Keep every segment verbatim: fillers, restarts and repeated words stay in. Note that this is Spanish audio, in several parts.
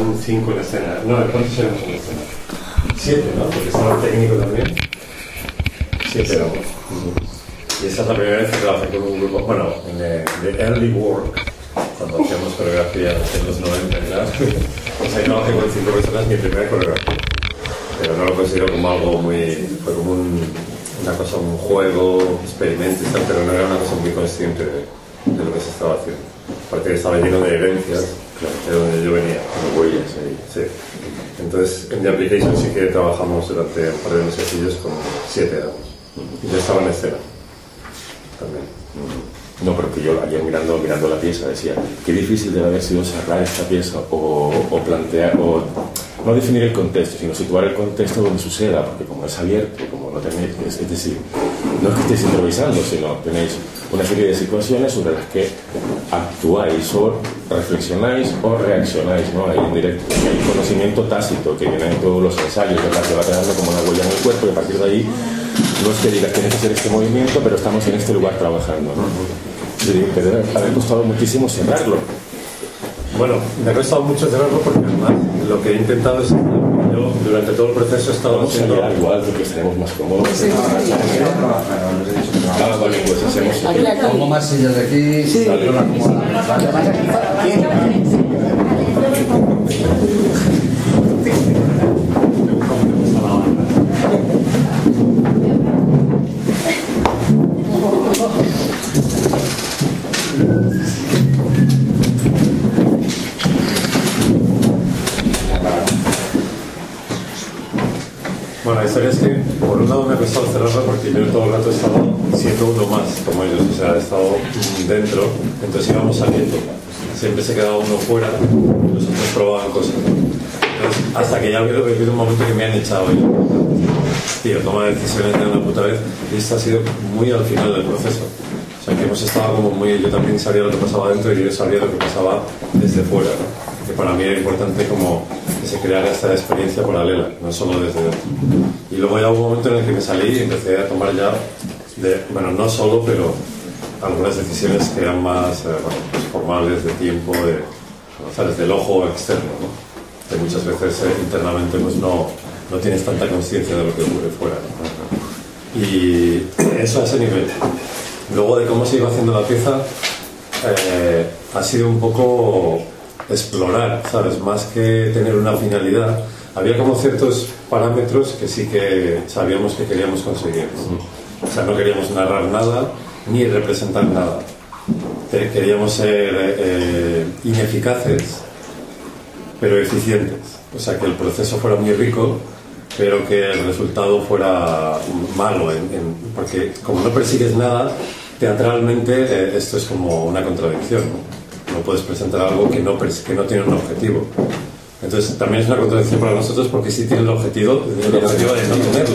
eran cinco en escena. No, ¿cuántos éramos en escena? Siete, ¿no? Porque estaba el técnico también. Siete éramos. Y esa es la primera vez que trabajé con un grupo, bueno, en the, the early work, cuando hacíamos coreografías en los noventa, ¿verdad? Pues ahí trabajé con cinco personas, mi primera coreografía. Pero no lo considero como algo muy... fue como un, una cosa, un juego, experimento y tal, pero no era una cosa muy consciente de, de lo que se estaba haciendo. Porque estaba lleno de herencias, claro, de donde yo venía, como huellas ahí. Sí. Entonces, en The Application sí que trabajamos durante un par de mesecillos con siete años. Y yo estaba en escena también. No, pero que yo ayer mirando, mirando la pieza decía, qué difícil debe haber sido cerrar esta pieza o, o plantear, o no definir el contexto, sino situar el contexto donde suceda, porque como es abierto, como no tenéis, es, es decir, no es que estéis improvisando, sino tenéis una serie de situaciones sobre las que actuáis o reflexionáis o reaccionáis, ¿no? Hay un directo, hay un conocimiento tácito que viene en todos los ensayos, ¿verdad? Que va quedando como una huella en el cuerpo y a partir de ahí no es que digas tienes que hacer este movimiento, pero estamos en este lugar trabajando, ¿no? Sí, que debe haber costado muchísimo cerrarlo. Bueno, me ha costado mucho cerrarlo porque además lo que he intentado es, yo durante todo el proceso he estado Vamos haciendo... a igual porque estaremos más cómodos. Sí, sí, sí. Ah, vale, pues hacemos... Pongo más sillas de aquí. Sí. Vale, una cómoda. Bueno, la historia es que por un lado me ha costado cerrarla porque yo todo el rato he estado siendo uno más como ellos, o sea, he estado dentro, entonces íbamos saliendo, siempre se quedaba uno fuera, los otros probaban cosas. Entonces, hasta que ya ha habido, ha habido un momento que me han echado y yo, tío, toma decisiones de una puta vez, y esto ha sido muy al final del proceso. O sea, que hemos estado como muy... Yo también sabía lo que pasaba dentro y ellos sabían lo que pasaba desde fuera, ¿no? Que para mí era importante como que se creara esta experiencia paralela, no solo desde dentro. Y luego ya hubo un momento en el que me salí y empecé a tomar ya, de, bueno, no solo, pero algunas decisiones que eran más eh, bueno, pues formales, de tiempo, de, ¿sabes? Del ojo externo, ¿no? Que muchas veces eh, internamente pues no, no tienes tanta conciencia de lo que ocurre fuera, ¿no? Y eso a ese nivel. Luego de cómo se iba haciendo la pieza, eh, ha sido un poco explorar, ¿sabes? Más que tener una finalidad. Había como ciertos parámetros que sí que sabíamos que queríamos conseguir, ¿no? O sea, no queríamos narrar nada ni representar nada. Queríamos ser eh, ineficaces, pero eficientes. O sea, que el proceso fuera muy rico, pero que el resultado fuera malo, en, en, porque como no persigues nada, teatralmente eh, esto es como una contradicción, ¿no? No puedes presentar algo que no, que no tiene un objetivo. Entonces también es una contradicción para nosotros porque sí tiene el objetivo, el objetivo de no tenerlo.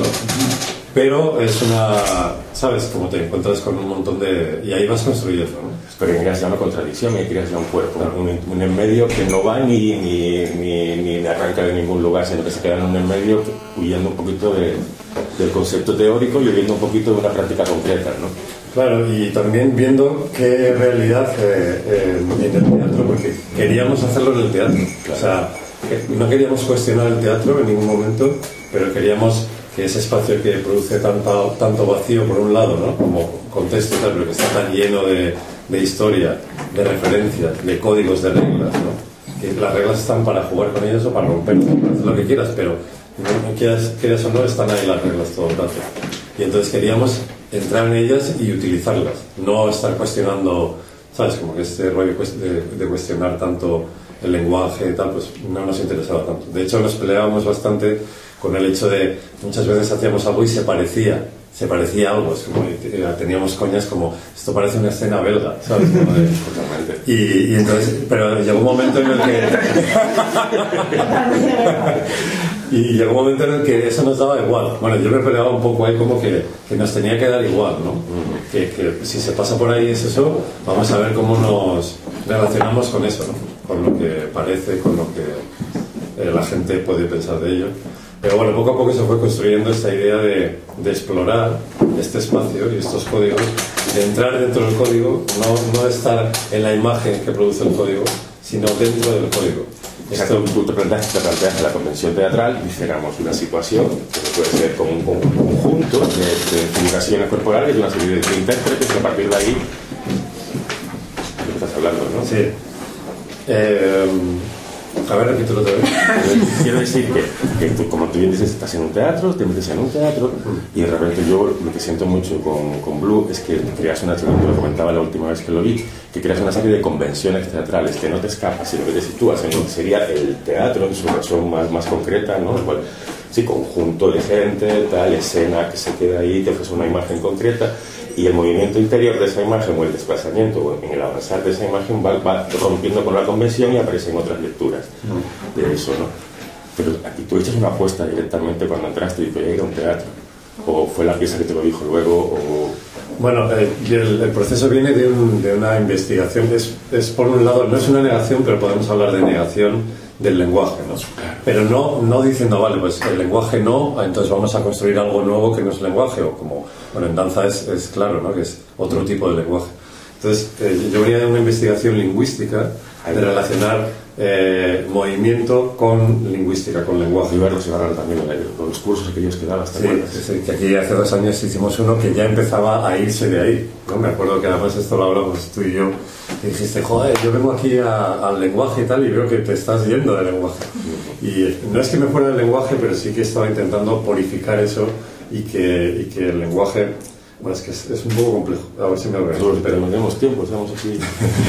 Pero es una, ¿sabes? Como te encuentras con un montón de... y ahí vas construyendo, ¿no? Pero que creas ya una contradicción y creas ya un cuerpo, un, un en medio que no va ni, ni, ni, ni arranca de ningún lugar, sino que se queda en un en medio huyendo un poquito de, del concepto teórico y huyendo un poquito de una práctica concreta, ¿no? Claro, y también viendo qué realidad eh, eh, en el teatro, porque queríamos hacerlo en el teatro. O sea, no queríamos cuestionar el teatro en ningún momento, pero queríamos que ese espacio que produce tanto, tanto vacío por un lado, ¿no? Como contexto, tal, pero que está tan lleno de, de historia, de referencias, de códigos, de reglas, ¿no? Que las reglas están para jugar con ellas o para romperlas, para hacer lo que quieras, pero no, no quieras, quieras o no, están ahí las reglas todo el rato. Y entonces queríamos entrar en ellas y utilizarlas, no estar cuestionando, ¿sabes? Como que este rollo de, de cuestionar tanto el lenguaje y tal, pues no nos interesaba tanto. De hecho, nos peleábamos bastante con el hecho de muchas veces hacíamos algo y se parecía, se parecía algo, es como, teníamos coñas como, esto parece una escena belga, ¿sabes? Como de, y, y entonces, pero llegó un momento en el que... y llegó un momento en el que eso nos daba igual. Bueno, yo me peleaba un poco ahí como que, que nos tenía que dar igual, ¿no? Que, que si se pasa por ahí es eso, vamos a ver cómo nos relacionamos con eso, ¿no? Con lo que parece, con lo que eh, la gente puede pensar de ello. Pero bueno, poco a poco se fue construyendo esta idea de, de explorar este espacio y estos códigos, de entrar dentro del código, no, no estar en la imagen que produce el código, sino dentro del código. Exacto, tú te planteas, te planteas en la convención teatral, dijéramos, una situación que puede ser como un, un conjunto de, de indicaciones corporales y una serie de, de intérpretes que a partir de ahí de lo que estás hablando, ¿no? Sí. Eh, a ver, repítelo otra vez. Quiero decir que, que tú, como tú bien dices, estás en un teatro, te metes en un teatro y de repente yo lo que siento mucho con, con Blue es que creas una, lo comentaba la última vez que lo vi, que creas una serie de convenciones teatrales, que no te escapas, sino que te sitúas en lo que sería el teatro en su versión más, más concreta, ¿no? Igual, sí, conjunto de gente, tal, escena que se queda ahí, te ofrece una imagen concreta y el movimiento interior de esa imagen o el desplazamiento o en el avanzar de esa imagen va, va rompiendo con la convención y aparecen otras lecturas de eso, ¿no? Pero aquí tú echas una apuesta directamente cuando entraste y te ir a un teatro, o fue la pieza que te lo dijo luego, o... Bueno, eh, el, el proceso viene de, un, de una investigación, es, es por un lado, no es una negación, pero podemos hablar de negación del lenguaje, ¿no? Pero no, no diciendo, vale, pues el lenguaje no, entonces vamos a construir algo nuevo que no es lenguaje, o como, bueno, en danza es, es claro, ¿no? Que es otro tipo de lenguaje. Entonces, eh, yo venía de una investigación lingüística, de relacionar eh, movimiento con lingüística, con lenguaje. Y verlos y ahora también los cursos aquellos que dabas, ¿te acuerdas? Sí, sí, que aquí hace dos años hicimos uno que ya empezaba a irse de ahí, ¿no? Me acuerdo que además esto lo hablamos tú y yo, y dijiste, joder, yo vengo aquí a, al lenguaje y tal, y veo que te estás yendo del lenguaje. Y no es que me fuera del lenguaje, pero sí que estaba intentando purificar eso y que, y que el lenguaje... Bueno, es que es, es un poco complejo. A ver si me organizo. Pero no tenemos tiempo, estamos aquí.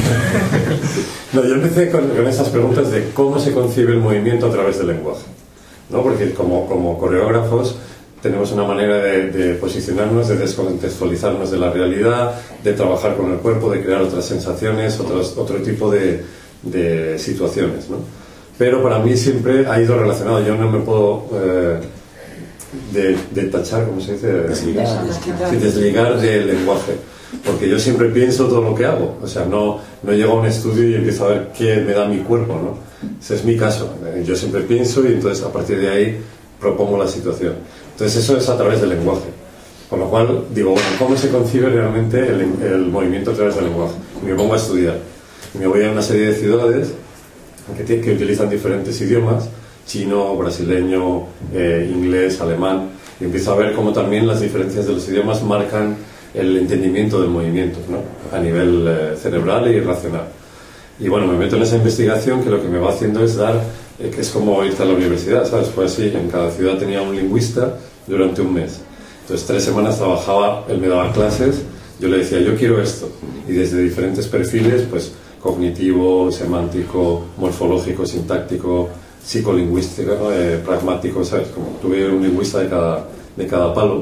No, yo empecé con, con esas preguntas de cómo se concibe el movimiento a través del lenguaje, ¿no? Porque como, como coreógrafos tenemos una manera de, de posicionarnos, de descontextualizarnos de la realidad, de trabajar con el cuerpo, de crear otras sensaciones, otros, otro tipo de, de situaciones, ¿no? Pero para mí siempre ha ido relacionado. Yo no me puedo... Eh, De, de tachar, ¿cómo se dice? Desligar. Sí, desligar del lenguaje, porque yo siempre pienso todo lo que hago, o sea, no, no llego a un estudio y empiezo a ver qué me da mi cuerpo, ¿no? Ese es mi caso, yo siempre pienso y entonces a partir de ahí propongo la situación. Entonces eso es a través del lenguaje, con lo cual digo, bueno, ¿cómo se concibe realmente el, el movimiento a través del lenguaje? Y me pongo a estudiar, y me voy a una serie de ciudades que, que utilizan diferentes idiomas, chino, brasileño, eh, inglés, alemán, y empiezo a ver cómo también las diferencias de los idiomas marcan el entendimiento del movimiento, ¿no? A nivel eh, cerebral e irracional. Y bueno, me meto en esa investigación que lo que me va haciendo es dar, eh, que es como irte a la universidad, ¿sabes? Pues así, en cada ciudad tenía un lingüista durante un mes. Entonces, tres semanas trabajaba, él me daba clases, yo le decía, yo quiero esto, y desde diferentes perfiles, pues cognitivo, semántico, morfológico, sintáctico, psicolingüístico, ¿no? eh, pragmático, ¿sabes? Como tuve un lingüista de cada, de cada palo,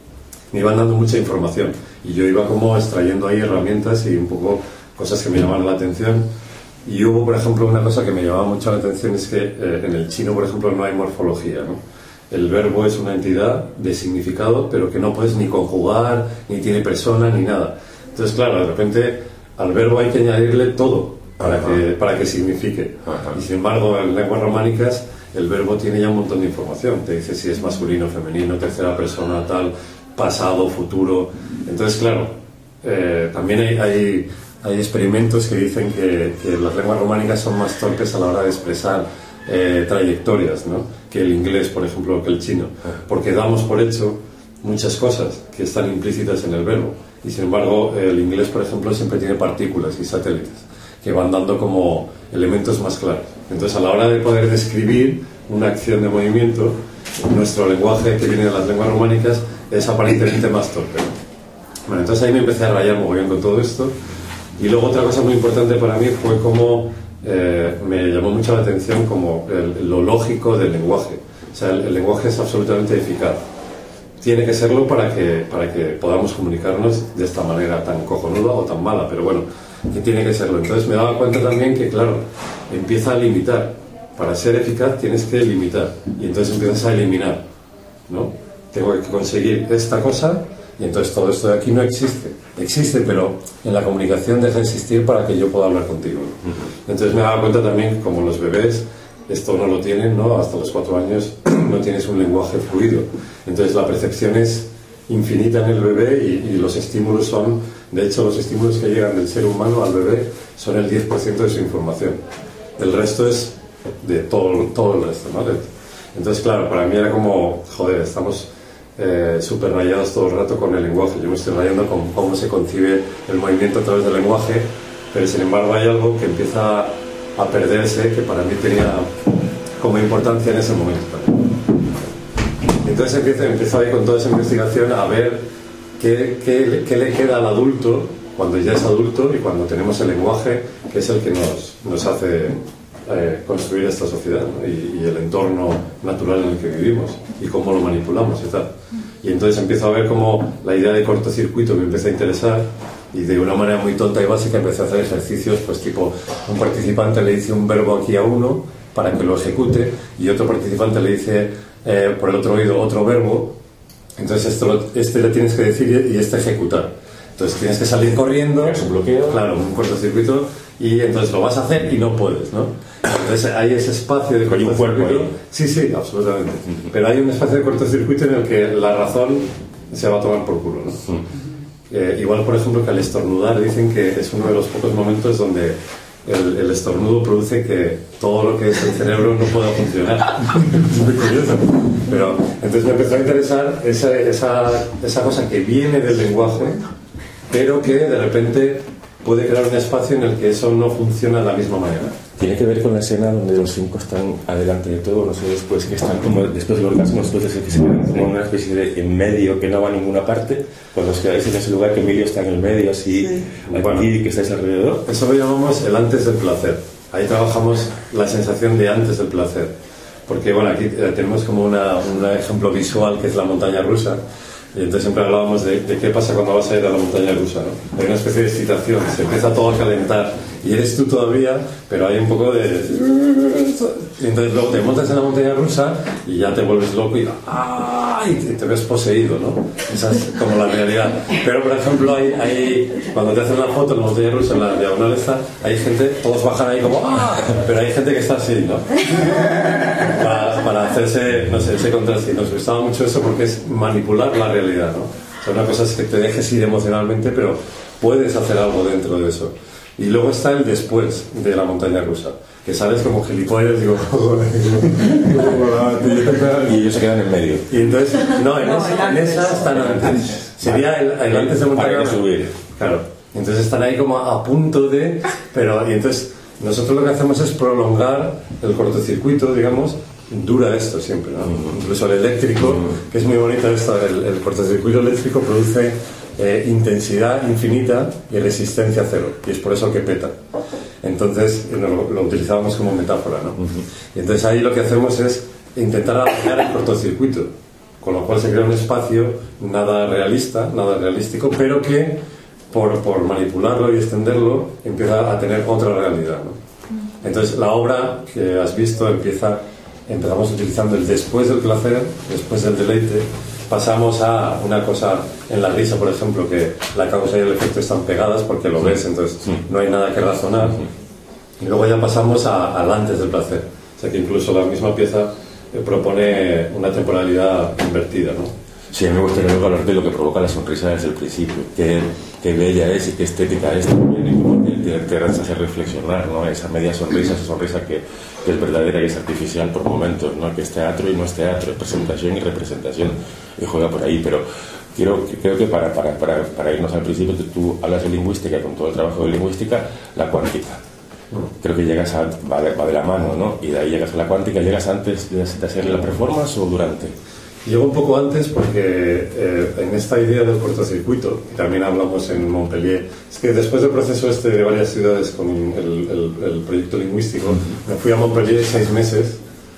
me iban dando mucha información y yo iba como extrayendo ahí herramientas y un poco cosas que me llamaban la atención. Y hubo, por ejemplo, una cosa que me llamaba mucho la atención, es que eh, en el chino, por ejemplo, no hay morfología, ¿no? El verbo es una entidad de significado, pero que no puedes ni conjugar, ni tiene persona, ni nada. Entonces, claro, de repente al verbo hay que añadirle todo para que, para que signifique. Ajá. Y sin embargo, en lenguas románicas el verbo tiene ya un montón de información, te dice si es masculino, femenino, tercera persona, tal, pasado, futuro. Entonces, claro, eh, también hay, hay, hay experimentos que dicen que, que las lenguas románicas son más torpes a la hora de expresar eh, trayectorias, ¿no? Que el inglés, por ejemplo, o que el chino, porque damos por hecho muchas cosas que están implícitas en el verbo, y sin embargo el inglés, por ejemplo, siempre tiene partículas y satélites que van dando como elementos más claros. Entonces, a la hora de poder describir una acción de movimiento, nuestro lenguaje, que viene de las lenguas románicas, es aparentemente más torpe. Bueno, entonces ahí me empecé a rayar moviendo todo esto. Y luego otra cosa muy importante para mí fue como eh, me llamó mucho la atención como el, lo lógico del lenguaje. O sea, el, el lenguaje es absolutamente eficaz. Tiene que serlo para que, para que podamos comunicarnos de esta manera tan cojonuda o tan mala, pero bueno, que tiene que serlo. Entonces me daba cuenta también que, claro, empieza a limitar. Para ser eficaz tienes que limitar, y entonces empiezas a eliminar, ¿no? Tengo que conseguir esta cosa, y entonces todo esto de aquí no existe. Existe, pero en la comunicación deja de existir para que yo pueda hablar contigo, ¿no? Entonces me daba cuenta también que, como los bebés esto no lo tienen, ¿no? Hasta los cuatro años no tienes un lenguaje fluido. Entonces la percepción es infinita en el bebé, y, y los estímulos son, de hecho los estímulos que llegan del ser humano al bebé son el diez por ciento de su información. El resto es de todo, todo el resto, ¿no? Entonces, claro, para mí era como, joder, estamos eh, súper rayados todo el rato con el lenguaje. Yo me estoy rayando con cómo se concibe el movimiento a través del lenguaje, pero sin embargo hay algo que empieza a perderse, que para mí tenía como importancia en ese momento también. Entonces empiezo, empiezo ahí con toda esa investigación a ver qué, qué, qué le queda al adulto cuando ya es adulto y cuando tenemos el lenguaje, que es el que nos, nos hace eh, construir esta sociedad, ¿no? y, y el entorno natural en el que vivimos y cómo lo manipulamos y tal. Y entonces empiezo a ver cómo la idea de cortocircuito me empieza a interesar y de una manera muy tonta y básica empecé a hacer ejercicios, pues tipo, un participante le dice un verbo aquí a uno para que lo ejecute y otro participante le dice eh, por el otro oído otro verbo, entonces esto lo, este le tienes que decir y este ejecutar. Entonces tienes que salir corriendo, es un bloqueo, claro, un cortocircuito, y entonces lo vas a hacer y no puedes, ¿no? Entonces hay ese espacio de hay un cuerpo ahí. Sí, sí, absolutamente. Pero hay un espacio de cortocircuito en el que la razón se va a tomar por culo, ¿no? Eh, igual, por ejemplo, que al estornudar dicen que es uno de los pocos momentos donde el, el estornudo produce que todo lo que es el cerebro no pueda funcionar. Es muy curioso. Pero entonces me empezó a interesar esa, esa, esa cosa que viene del lenguaje, pero que de repente puede crear un espacio en el que eso no funciona de la misma manera. Tiene que ver con la escena donde los cinco están adelante de todo, no sé, después que están como después del orgasmo, después de que se quedan como una especie de en medio que no va a ninguna parte, cuando os quedáis en ese lugar que Emilio está en el medio, así, sí. Aquí, bueno, que estáis alrededor. Eso lo llamamos el antes del placer. Ahí trabajamos la sensación de antes del placer. Porque, bueno, aquí tenemos como una, un ejemplo visual que es la montaña rusa. Y entonces siempre hablábamos de, de qué pasa cuando vas a ir a la montaña rusa, ¿no? Hay una especie de excitación, se empieza todo a calentar y eres tú todavía, pero hay un poco de... Y entonces luego te montas en la montaña rusa y ya te vuelves loco y, ¡ah! Y te, te ves poseído, ¿no? Esa es como la realidad. Pero, por ejemplo, hay, hay, cuando te hacen la foto en la montaña rusa, en la diagonal esta, hay gente, todos bajan ahí como, ¡ah! Pero hay gente que está así, ¿no? Para, para hacerse, no sé, ese contraste. Nos gustaba mucho eso porque es manipular la realidad, ¿no? O sea, una cosa es que te dejes ir emocionalmente, pero puedes hacer algo dentro de eso. Y luego está el después de la montaña rusa, que sales como gilipollas, digo, y ellos se quedan en medio. Y entonces, no, en esa, en esa están antes. Sería el, el antes de montaña rusa. Claro. Entonces están ahí como a punto de, pero, y entonces nosotros lo que hacemos es prolongar el cortocircuito, digamos. Dura esto siempre, ¿no? Mm. Incluso el eléctrico, mm. que es muy bonito esto, el, el cortocircuito eléctrico produce eh, intensidad infinita y resistencia cero, y es por eso que peta. Entonces lo, lo utilizábamos como metáfora, ¿no? Mm-hmm. Y entonces ahí lo que hacemos es intentar alargar el cortocircuito, con lo cual se crea un espacio nada realista, nada realístico, pero que por, por manipularlo y extenderlo empieza a tener otra realidad, ¿no? Entonces la obra que has visto empieza... Empezamos utilizando el después del placer, después del deleite, pasamos a una cosa en la risa, por ejemplo, que la causa y el efecto están pegadas porque lo ves, entonces no hay nada que razonar. Y luego ya pasamos a, al antes del placer. O sea que incluso la misma pieza propone una temporalidad invertida, ¿no? Sí, a mí me gustaría hablar de lo que provoca la sonrisa desde el principio. Qué, qué bella es y qué estética es también, y cómo te, te, te hace reflexionar, ¿no? Esa media sonrisa, esa sonrisa que, que es verdadera y es artificial por momentos, ¿no? Que es teatro y no es teatro, es presentación y representación, y juega por ahí. Pero quiero, creo que para, para, para, para irnos al principio, tú, tú hablas de lingüística, con todo el trabajo de lingüística, la cuántica. Creo que llegas a, va, de, va de la mano, ¿no? Y de ahí llegas a la cuántica. ¿Llegas antes de, de hacer la performance o durante? Llego un poco antes porque eh, en esta idea del cortocircuito, y también hablamos en Montpellier, es que después del proceso este de varias ciudades con el, el, el proyecto lingüístico, me fui a Montpellier seis meses,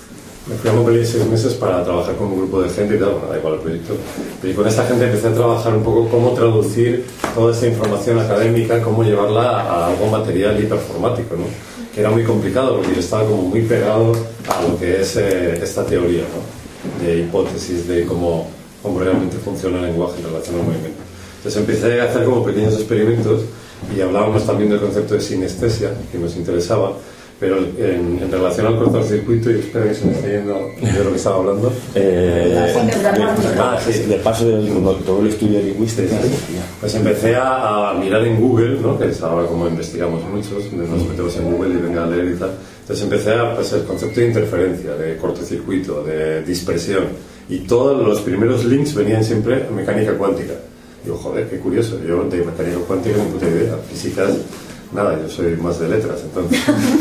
me fui a Montpellier seis meses para trabajar con un grupo de gente y tal, bueno, da igual el proyecto, y con esta gente empecé a trabajar un poco cómo traducir toda esta información académica, cómo llevarla a algo material y performático, ¿no? Que era muy complicado porque yo estaba como muy pegado a lo que es eh, esta teoría, ¿no? De hipótesis de cómo, cómo realmente funciona el lenguaje en relación al movimiento. Entonces empecé a hacer como pequeños experimentos y hablábamos también del concepto de sinestesia, que nos interesaba, Pero en, en relación al cortocircuito, y espero que se me esté yendo de lo que estaba hablando. Eh, ah, sí, del paso de todo el estudio de lingüística. Pues empecé a, a mirar en Google, ¿no? Que es ahora como investigamos muchos, nos metemos en Google y venga a leer y tal. Entonces empecé a, pues, el concepto de interferencia, de cortocircuito, de dispersión. Y todos los primeros links venían siempre a mecánica cuántica. Digo, joder, qué curioso. Yo de mecánica cuántica no puta idea. Físicas, nada, yo soy más de letras, entonces.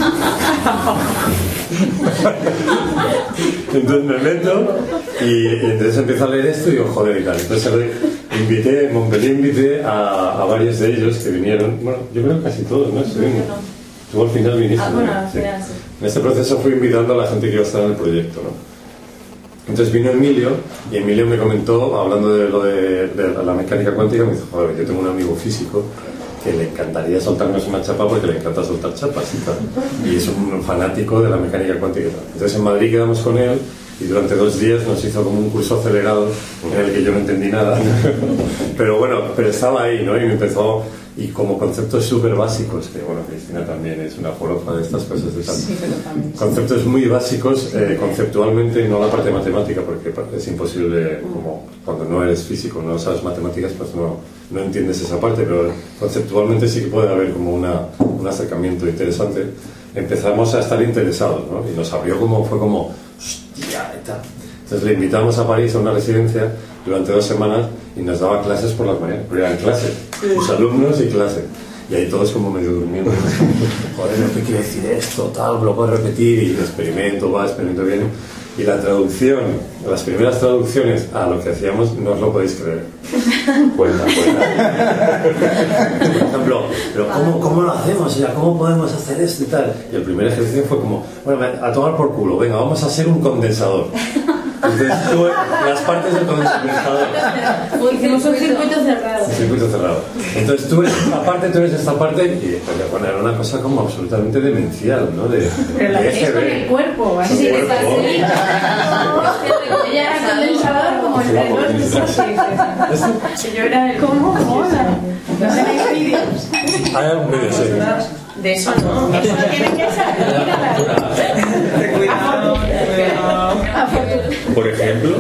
Entonces me meto y, y entonces empiezo a leer esto y digo, joder, y tal. Entonces invité, en Montpellier invité a, a varios de ellos que vinieron. Bueno, yo creo que casi todos, ¿no? Estuvimos. Tú al final viniste. Ah, bueno, al final, sí. En este proceso fui invitando a la gente que iba a estar en el proyecto, ¿no? Entonces vino Emilio, y Emilio me comentó, hablando de lo de, de la mecánica cuántica, me dijo, joder, yo tengo un amigo físico que le encantaría soltarnos una chapa porque le encanta soltar chapas y tal. Y es un fanático de la mecánica cuántica y tal. Entonces en Madrid quedamos con él y durante dos días nos hizo como un curso acelerado en el que yo no entendí nada. Pero bueno, pero estaba ahí, ¿no? Y me empezó... Y como conceptos súper básicos, que bueno, Cristina también es una forofa de estas cosas de tal. Sí, pero también. Conceptos muy básicos, eh, conceptualmente, no la parte matemática, porque es imposible, como cuando no eres físico, no sabes matemáticas, pues no, no entiendes esa parte, pero conceptualmente sí que puede haber como una, un acercamiento interesante. Empezamos a estar interesados, ¿no? Y nos abrió como, fue como, hostia, y tal. Entonces le invitamos a París a una residencia durante dos semanas y nos daba clases por las mañanas, pero eran clases, sus alumnos y clases. Y ahí todos como medio durmiendo. Joder, no te quiero decir esto, tal, lo puedo repetir y experimento, va, experimento bien. Y la traducción, las primeras traducciones a lo que hacíamos, no os lo podéis creer. Cuenta, cuenta. Por ejemplo, pero ¿cómo, cómo lo hacemos? Ya, ¿cómo podemos hacer esto y tal? Y el primer ejercicio fue como, bueno, a tomar por culo, venga, vamos a hacer un condensador. Entonces tú, las partes del condensador. Hicimos un circuito cerrado. Un circuito cerrado. Entonces tú eres esta parte, tú eres esta parte, y bueno, era una cosa como absolutamente demencial, ¿no? De, pero la de hacéis con el cuerpo, ¿vale? Sí, está así. Ella era condensador como entre dos. Yo era el cómo, ¿cómo? No sé, hay vídeos. Hay algún vídeo, sí. De eso no. Eso no tiene que salir. Cuidado, cuidado. Por ejemplo.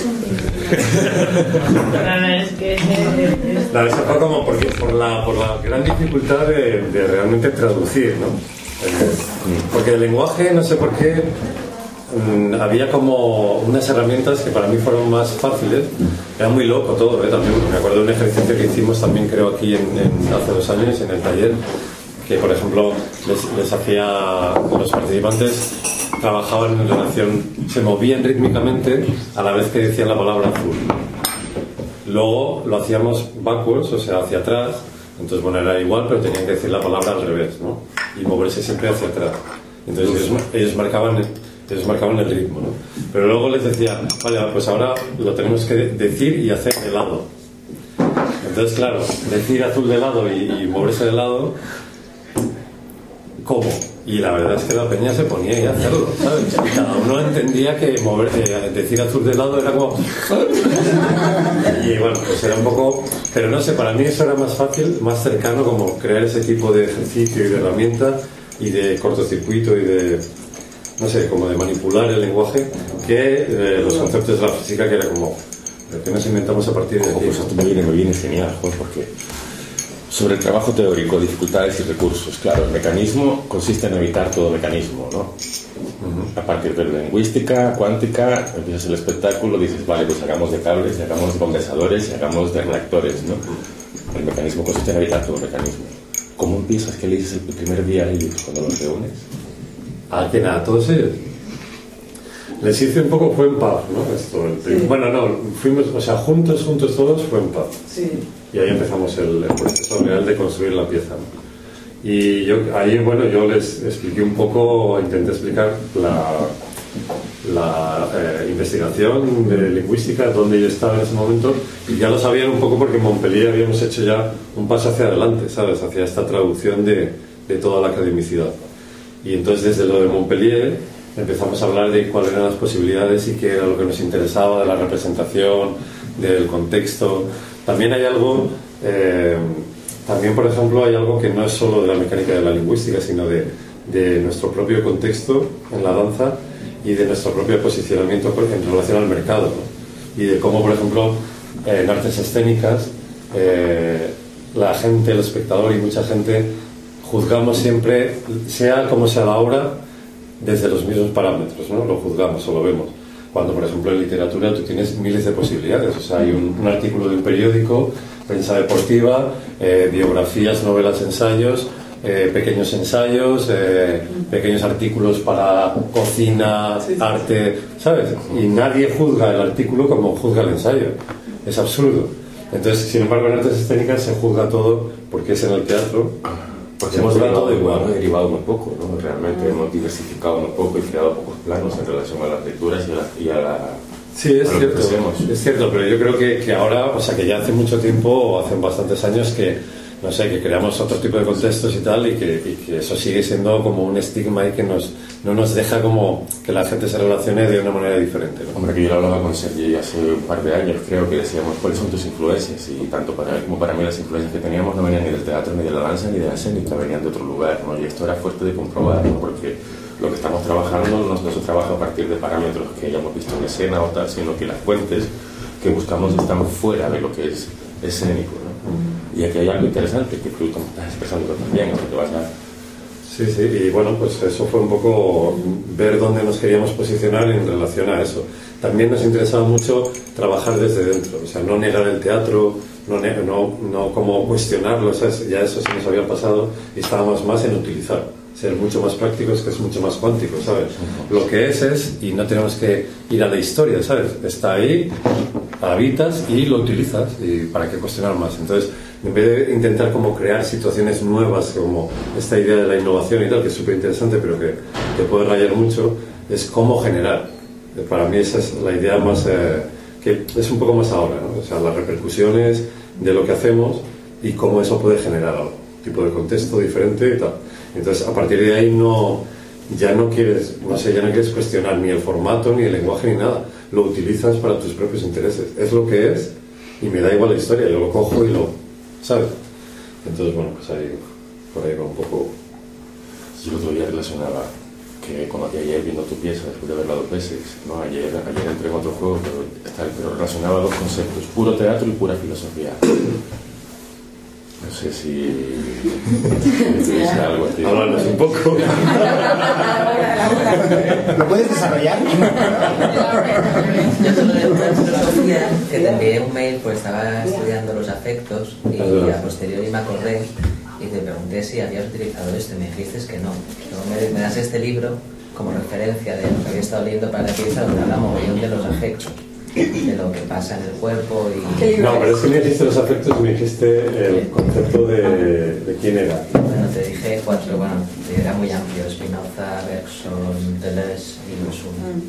La eso fue como porque, por, la, por la gran dificultad de, de realmente traducir, ¿no? Porque el lenguaje, no sé por qué, mmm, había como unas herramientas que para mí fueron más fáciles. Era muy loco todo, ¿eh? También me acuerdo de un ejercicio que hicimos también, creo, aquí en, en, hace dos años en el taller, que por ejemplo les, les hacía, los participantes trabajaban en relación, se movían rítmicamente a la vez que decían la palabra azul. Luego lo hacíamos backwards, o sea, hacia atrás. Entonces, bueno, era igual, pero tenían que decir la palabra al revés, ¿no? Y moverse siempre hacia atrás. Entonces ellos, ellos, marcaban, el, ellos marcaban el ritmo, ¿no? Pero luego les decía, vale, pues ahora lo tenemos que decir y hacer de lado. Entonces, claro, decir azul de lado y, y moverse de lado, ¿cómo? Y la verdad es que la peña se ponía ahí a hacerlo, ¿sabes? Y cada uno entendía que mover, eh, decir azul de lado era como... Y bueno, pues era un poco... Pero no sé, para mí eso era más fácil, más cercano, como crear ese tipo de ejercicio y de herramienta y de cortocircuito y de... No sé, como de manipular el lenguaje, que eh, los conceptos de la física, que era como... ¿Pero qué nos inventamos a partir de aquí? Pues esto me viene, me viene genial, joder, porque... Sobre el trabajo teórico, dificultades y recursos. Claro, el mecanismo consiste en evitar todo mecanismo, ¿no? Uh-huh. A partir de la lingüística, cuántica, empiezas el espectáculo, dices, vale, pues hagamos de cables, y hagamos de condensadores, y hagamos de reactores, ¿no? El mecanismo consiste en evitar todo mecanismo. ¿Cómo empiezas? ¿Qué le dices el primer día a ellos cuando los reúnes? ¿A quién? ¿A todos ellos? Les hice un poco, fue en paz, ¿no? Esto, el, sí. Bueno, no, fuimos, o sea, juntos, juntos todos, fue en paz. Sí. Y ahí empezamos el, el proceso real de construir la pieza, ¿no? Y yo, ahí, bueno, yo les expliqué un poco, intenté explicar la, la eh, investigación de lingüística, donde yo estaba en ese momento, y ya lo sabían un poco porque en Montpellier habíamos hecho ya un paso hacia adelante, ¿sabes? Hacia esta traducción de, de toda la academicidad. Y entonces desde lo de Montpellier empezamos a hablar de cuáles eran las posibilidades y qué era lo que nos interesaba, de la representación, del contexto. También hay algo, eh, también por ejemplo hay algo que no es solo de la mecánica de la lingüística, sino de, de nuestro propio contexto en la danza y de nuestro propio posicionamiento en relación al mercado, ¿no? Y de cómo, por ejemplo, en artes escénicas, eh, la gente, el espectador y mucha gente juzgamos siempre, sea como sea la obra, desde los mismos parámetros, ¿no? Lo juzgamos o lo vemos. Cuando, por ejemplo, en literatura tú tienes miles de posibilidades. O sea, hay un, un artículo de un periódico, prensa deportiva, eh, biografías, novelas, ensayos, eh, pequeños ensayos, eh, pequeños artículos para cocina, arte, ¿sabes? Y nadie juzga el artículo como juzga el ensayo. Es absurdo. Entonces, sin embargo, en artes escénicas se juzga todo porque es en el teatro. Porque se hemos juzga derivado, todo igual. hemos derivado muy poco, ¿no? Realmente mm. hemos diversificado muy poco y creado pocos planos en relación a las lecturas y a la... Y a la sí, es cierto, es cierto, pero yo creo que, que ahora, o sea, que ya hace mucho tiempo, o hace bastantes años que, no sé, que creamos otro tipo de contextos y tal, y que, y que eso sigue siendo como un estigma y que nos, no nos deja como que la gente se relacione de una manera diferente, ¿no? Hombre, que yo lo hablaba con Sergi hace un par de años, creo que decíamos cuáles son tus influencias, y tanto para él como para mí las influencias que teníamos no venían ni del teatro, ni de la danza, ni de la escénica, venían de otro lugar, ¿no? Y esto era fuerte de comprobar, ¿no? Porque lo que estamos trabajando no se trabaja a partir de parámetros que hayamos visto en escena o tal, sino que las fuentes que buscamos están fuera de lo que es escénico, ¿no? Y aquí hay algo interesante que tú estás expresando también, ¿no? Que vas a... Sí, sí, y bueno, pues eso fue un poco ver dónde nos queríamos posicionar en relación a eso. También nos interesaba mucho trabajar desde dentro, o sea, no negar el teatro, no, no, no como cuestionarlo, ¿sabes? Ya eso se nos había pasado y estábamos más en utilizar, ser mucho más prácticos, que es mucho más cuántico, ¿sabes? Lo que es es, y no tenemos que ir a la historia, ¿sabes? Está ahí, habitas y lo utilizas, y para qué cuestionar más. Entonces, en vez de intentar como crear situaciones nuevas, como esta idea de la innovación y tal, que es súper interesante, pero que te puede rayar mucho, es cómo generar. Para mí esa es la idea más, eh, que es un poco más ahora, ¿no? O sea, las repercusiones de lo que hacemos y cómo eso puede generar algo, tipo de contexto diferente y tal. Entonces, a partir de ahí no, ya no quieres, no sé, ya no quieres cuestionar ni el formato, ni el lenguaje, ni nada. Lo utilizas para tus propios intereses. Es lo que es y me da igual la historia, yo lo cojo y lo... ¿sabes? Entonces, bueno, pues ahí, por ahí va un poco... Yo el otro día relacionaba que cuando ayer viendo tu pieza, después de verla dos veces, ¿no? Ayer, ayer entré en otro juego, pero, pero relacionaba dos conceptos, puro teatro y pura filosofía. No sé si... si algo así. Háblanos un poco. ¿Lo puedes desarrollar? Yo solo de una filosofía que te envié un mail, pues estaba estudiando los afectos y a posteriori me acordé y te pregunté si habías utilizado esto y me dijiste que no. Luego me, me das este libro como referencia de lo que había estado leyendo para la pieza, donde habla mogollón de los afectos, de lo que pasa en el cuerpo y... No, pero es que me dijiste los afectos y me dijiste el concepto de, de quién era. Bueno, te dije cuatro, bueno, era muy amplio: Spinoza, Bergson, Deleuze y Rousseau.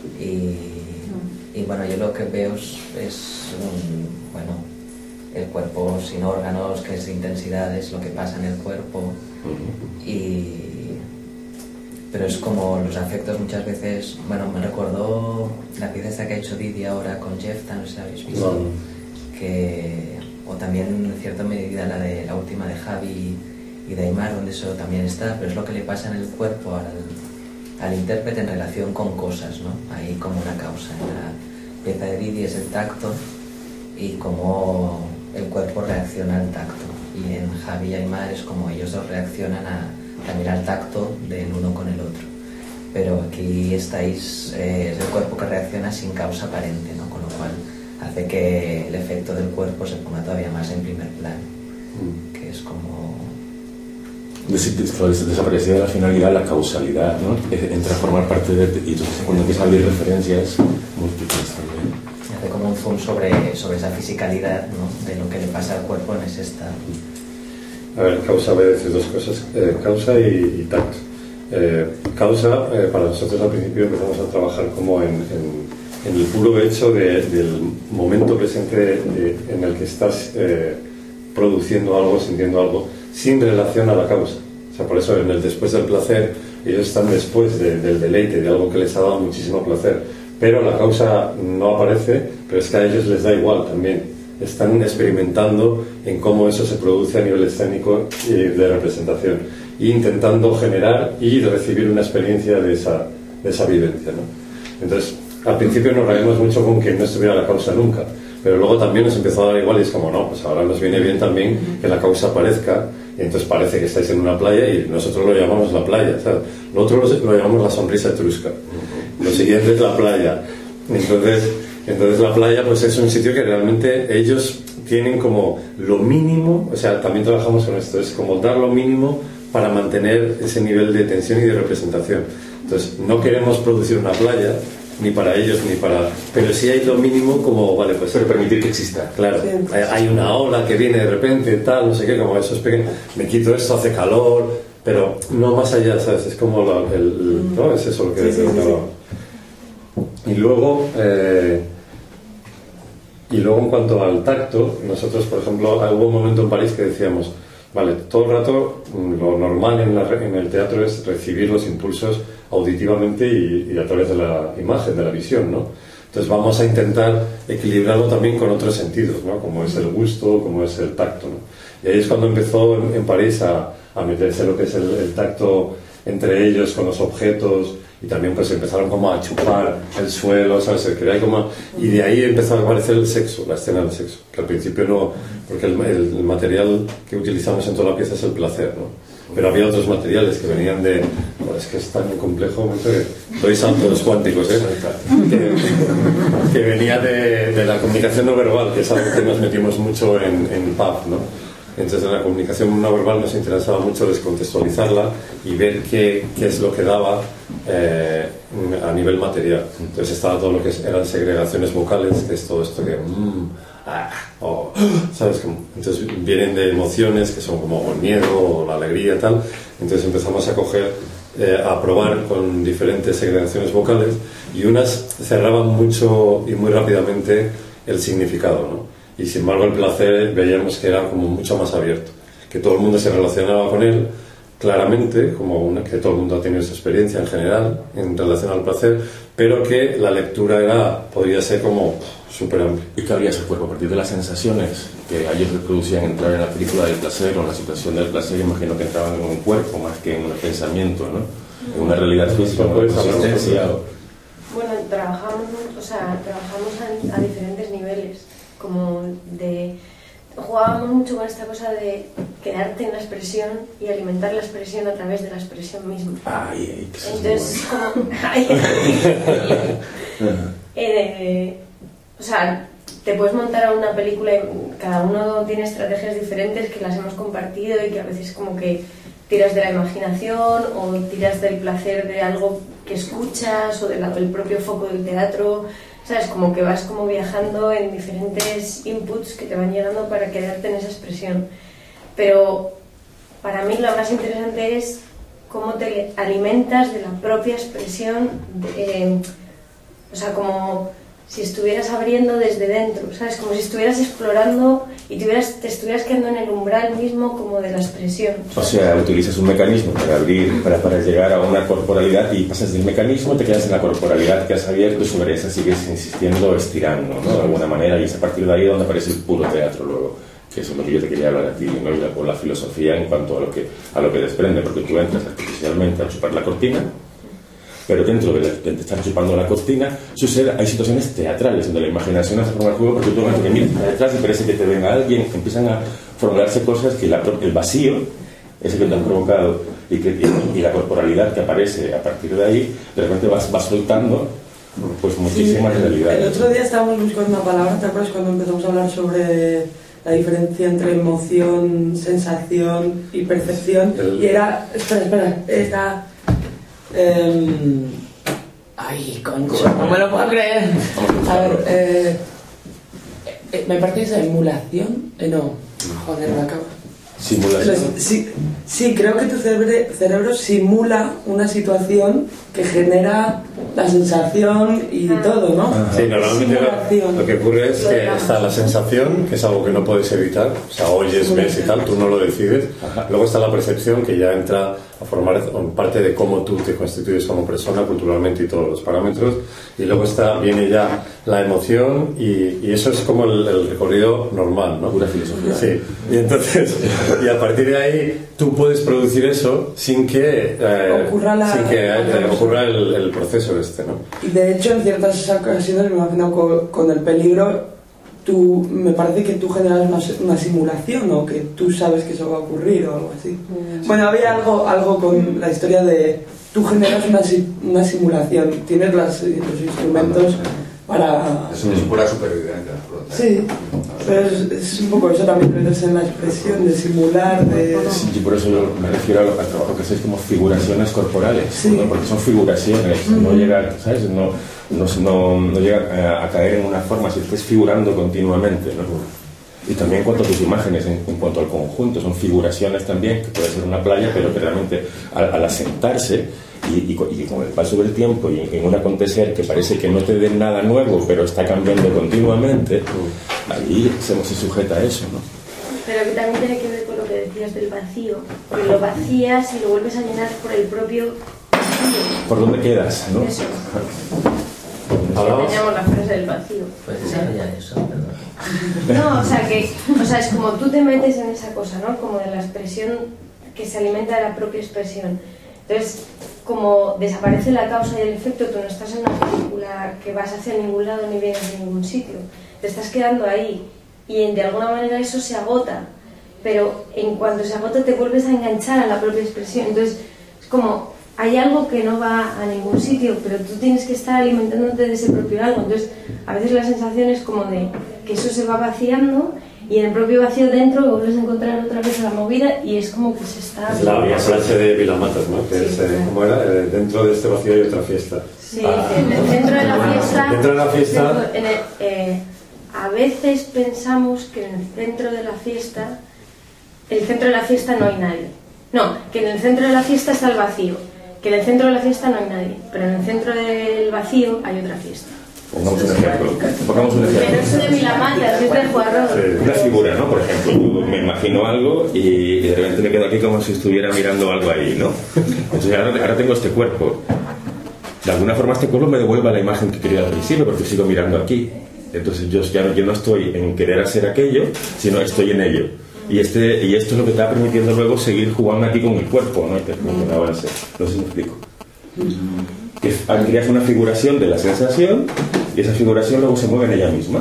Y, y bueno, yo lo que veo es, es un, bueno, el cuerpo sin órganos, que es intensidad, es lo que pasa en el cuerpo. Y... pero es como los afectos muchas veces, bueno, me recordó la pieza esta que ha hecho Didi ahora con Jeff, no sé si habéis visto, bueno. que, o también en cierta medida la de la última de Javi y de Aymar, donde eso también está, pero es lo que le pasa en el cuerpo al, al intérprete en relación con cosas, ¿no? Ahí como una causa. En la pieza de Didi es el tacto y cómo el cuerpo reacciona al tacto, y en Javi y Aymar es como ellos dos reaccionan a también al tacto del uno con el otro, pero aquí estáis, eh, es el cuerpo que reacciona sin causa aparente, ¿no? Con lo cual hace que el efecto del cuerpo se ponga todavía más en primer plano, mm. que es como... Desaparecida la finalidad, la causalidad, ¿no? Entra a formar parte de... y entonces cuando empieza a abrir referencias múltiples también. Hace como un zoom sobre, sobre esa fisicalidad, ¿no? De lo que le pasa al cuerpo en ese estado. A ver, causa voy a decir dos cosas, eh, causa y, y tacto. Eh, causa, eh, para nosotros al principio empezamos a trabajar como en, en, en el puro hecho de, del momento presente de, de, en el que estás eh, produciendo algo, sintiendo algo, sin relación a la causa. O sea, por eso en el después del placer, ellos están después de, del deleite, de algo que les ha dado muchísimo placer. Pero la causa no aparece, pero es que a ellos les da igual también. Están experimentando en cómo eso se produce a nivel escénico y de representación. e intentando generar y recibir una experiencia de esa, de esa vivencia, ¿no? Entonces, al principio nos reímos mucho con que no estuviera la causa nunca, pero luego también nos empezó a dar igual y es como, no, pues ahora nos viene bien también que la causa aparezca, y entonces parece que estáis en una playa y nosotros lo llamamos la playa, ¿sabes? Lo otro lo llamamos la sonrisa etrusca, lo siguiente es la playa. Entonces, entonces la playa pues es un sitio que realmente ellos tienen como lo mínimo, o sea, también trabajamos con esto, es como dar lo mínimo para mantener ese nivel de tensión y de representación. Entonces, no queremos producir una playa, ni para ellos, ni para... Pero sí hay lo mínimo como, vale, pues... Pero permitir que exista. Claro, hay, hay una ola que viene de repente, tal, no sé qué, como eso es pequeño, me quito esto, hace calor, pero no más allá, ¿sabes? Es como la, el... ¿no? Es eso lo que... Sí, sí, sí, sí. Y luego... Eh, y luego en cuanto al tacto, nosotros, por ejemplo, hubo un momento en París que decíamos, vale, todo el rato lo normal en, la, en el teatro es recibir los impulsos auditivamente y, y a través de la imagen, de la visión, ¿no? Entonces vamos a intentar equilibrarlo también con otros sentidos, ¿no? Como es el gusto, como es el tacto, ¿no? Y ahí es cuando empezó en, en París a, a meterse lo que es el, el tacto entre ellos con los objetos, y también pues empezaron como a chupar el suelo, ¿sabes? El que hay como... Y de ahí empezó a aparecer el sexo, la escena del sexo, que al principio no, porque el, el, el material que utilizamos en toda la pieza es el placer, ¿no? Pero había otros materiales que venían de... Bueno, es que es tan complejo, no sé, doy saltos cuánticos, ¿eh? Que, que venía de, de la comunicación no verbal, que es algo que nos metimos mucho en, en P A F, ¿no? Entonces en la comunicación no verbal nos interesaba mucho descontextualizarla y ver qué, qué es lo que daba eh, a nivel material. Entonces estaba todo lo que eran segregaciones vocales, que es todo esto que... Mm, ah, oh, ¿sabes? Entonces vienen de emociones que son como el miedo o la alegría y tal. Entonces empezamos a coger, eh, a probar con diferentes segregaciones vocales y unas cerraban mucho y muy rápidamente el significado, ¿no? Y sin embargo el placer veíamos que era como mucho más abierto, que todo el mundo se relacionaba con él claramente, como una, que todo el mundo ha tenido esa experiencia en general en relación al placer, pero que la lectura era, podría ser como súper amplia. ¿Y qué había ese cuerpo? A partir de las sensaciones que ellos reproducían entrar en la película del placer o en la situación del placer, imagino que entraban en un cuerpo más que en un pensamiento, ¿no? En una realidad física, una existencia. Bueno, trabajamos, o sea, trabajamos a, a diferentes niveles, como de... Jugábamos mucho con esta cosa de quedarte en la expresión y alimentar la expresión a través de la expresión misma. Ay, ay, que entonces, como... Ay, eh, o sea, te puedes montar a una película y cada uno tiene estrategias diferentes que las hemos compartido y que a veces como que tiras de la imaginación o tiras del placer de algo que escuchas o del, del propio foco del teatro, ¿sabes? Como que vas como viajando en diferentes inputs que te van llegando para quedarte en esa expresión. Pero para mí lo más interesante es cómo te alimentas de la propia expresión, de, eh, o sea, como si estuvieras abriendo desde dentro, ¿sabes? Como si estuvieras explorando y te, hubieras, te estuvieras quedando en el umbral mismo como de la expresión, ¿sabes? O sea, utilizas un mecanismo para abrir, para, para llegar a una corporalidad y pasas del mecanismo, te quedas en la corporalidad que has abierto y sobre esa sigues insistiendo, estirando, ¿no? De alguna manera, y es a partir de ahí donde aparece el puro teatro luego, que eso es lo que yo te quería hablar a ti, ¿no? Y la, con la filosofía en cuanto a lo que, a lo que desprende, porque tú entras artificialmente a chupar la cortina, pero dentro de, de, de estar chupando la cortina sucede, hay situaciones teatrales donde la imaginación hace formar juego, porque tú ves que miras detrás y parece que te ven a alguien, empiezan a formularse cosas que la, el vacío ese que te han provocado y, que, y, y la corporalidad que aparece a partir de ahí, de repente vas, vas soltando pues muchísimas sí, realidades. El otro día estábamos buscando una palabra, ¿te acuerdas cuando empezamos a hablar sobre la diferencia entre emoción, sensación y percepción? El... Y era, espera, espera, era... Um, ay, concho, no me lo puedo creer. A ver, eh, eh, me parece que es emulación. Eh, no, joder, me acabo. Simulación. Sí, sí, creo que tu cerebro, cerebro simula una situación que genera la sensación y todo, ¿no? Sí, normalmente lo, lo que ocurre es que está la sensación, que es algo que no puedes evitar, o sea, oyes, ves y tal, tú no lo decides. Luego está la percepción, que ya entra a formar parte de cómo tú te constituyes como persona culturalmente y todos los parámetros, y luego está, viene ya la emoción y, y eso es como el, el recorrido normal, ¿no? Pura filosofía. Sí, y entonces, y a partir de ahí tú puedes producir eso sin que, eh, ocurra, la, sin que eh, ocurra el, el proceso este, ¿no? Y de hecho en ciertas ocasiones me imagino con, con el peligro, tú, me parece que tú generas una, una simulación o que tú sabes que eso va a ocurrir o algo así. Mm. Bueno, había algo, algo con la historia de tú generas una, una simulación, tienes las, los instrumentos para... Es una pura supervivencia. Sí, pero es, es un poco eso también, pero es en la expresión de simular, de... Sí, y por eso yo me refiero al, al trabajo que hacéis como figuraciones corporales, sí. ¿no? Porque son figuraciones, mm. no llegan, ¿sabes? No, no, no, no llegan a, a caer en una forma, si estés figurando continuamente, ¿no? Y también en cuanto a tus imágenes, en, en cuanto al conjunto, son figuraciones también, que puede ser una playa, pero que realmente al, al asentarse y, y, y con el paso del tiempo y en un acontecer que parece que no te den nada nuevo, pero está cambiando continuamente, ahí se, se sujeta a eso, ¿no? Pero que también tiene que ver con lo que decías del vacío, porque lo vacías y lo vuelves a llenar por el propio vacío. ¿Por dónde quedas, no? Eso. Teníamos la frase del vacío. Pues desarrollar eso, perdón. No, o sea que, o sea, es como tú te metes en esa cosa, ¿no? Como de la expresión que se alimenta de la propia expresión. Entonces, como desaparece la causa y el efecto, tú no estás en una película que vas hacia ningún lado ni vienes de ningún sitio. Te estás quedando ahí y de alguna manera eso se agota, pero en cuanto se agota te vuelves a enganchar a la propia expresión. Entonces, es como... hay algo que no va a ningún sitio, pero tú tienes que estar alimentándote de ese propio algo. Entonces, a veces la sensación es como de que eso se va vaciando y en el propio vacío dentro vuelves a encontrar otra vez la movida y es como que se está... Es la, la frase de Vilamatas, ¿no? Que sí, es, eh, ¿cómo era? Eh, dentro de este vacío hay otra fiesta. Sí, ah. dentro de la fiesta... Dentro de la fiesta... Dentro, en el, eh, a veces pensamos que en el centro de la fiesta... En el centro de la fiesta no hay nadie. No, que en el centro de la fiesta está el vacío. Que en el centro de la fiesta no hay nadie, pero en el centro del vacío hay otra fiesta. Pongamos un ejemplo. Pongamos un ejemplo. Pero eso de Vilamatas, es de Juarro. Una figura, ¿no? Por ejemplo, me imagino algo y de repente me quedo aquí como si estuviera mirando algo ahí, ¿no? Entonces ahora, ahora tengo este cuerpo. De alguna forma este cuerpo me devuelve la imagen que quería al principio porque sigo mirando aquí. Entonces yo, ya no, yo no estoy en querer hacer aquello, sino estoy en ello. Y, este, y esto es lo que te va permitiendo luego seguir jugando aquí con el cuerpo, ¿no? Que no avance. No sé si me explico. Que creas una figuración de la sensación y esa figuración luego se mueve en ella misma.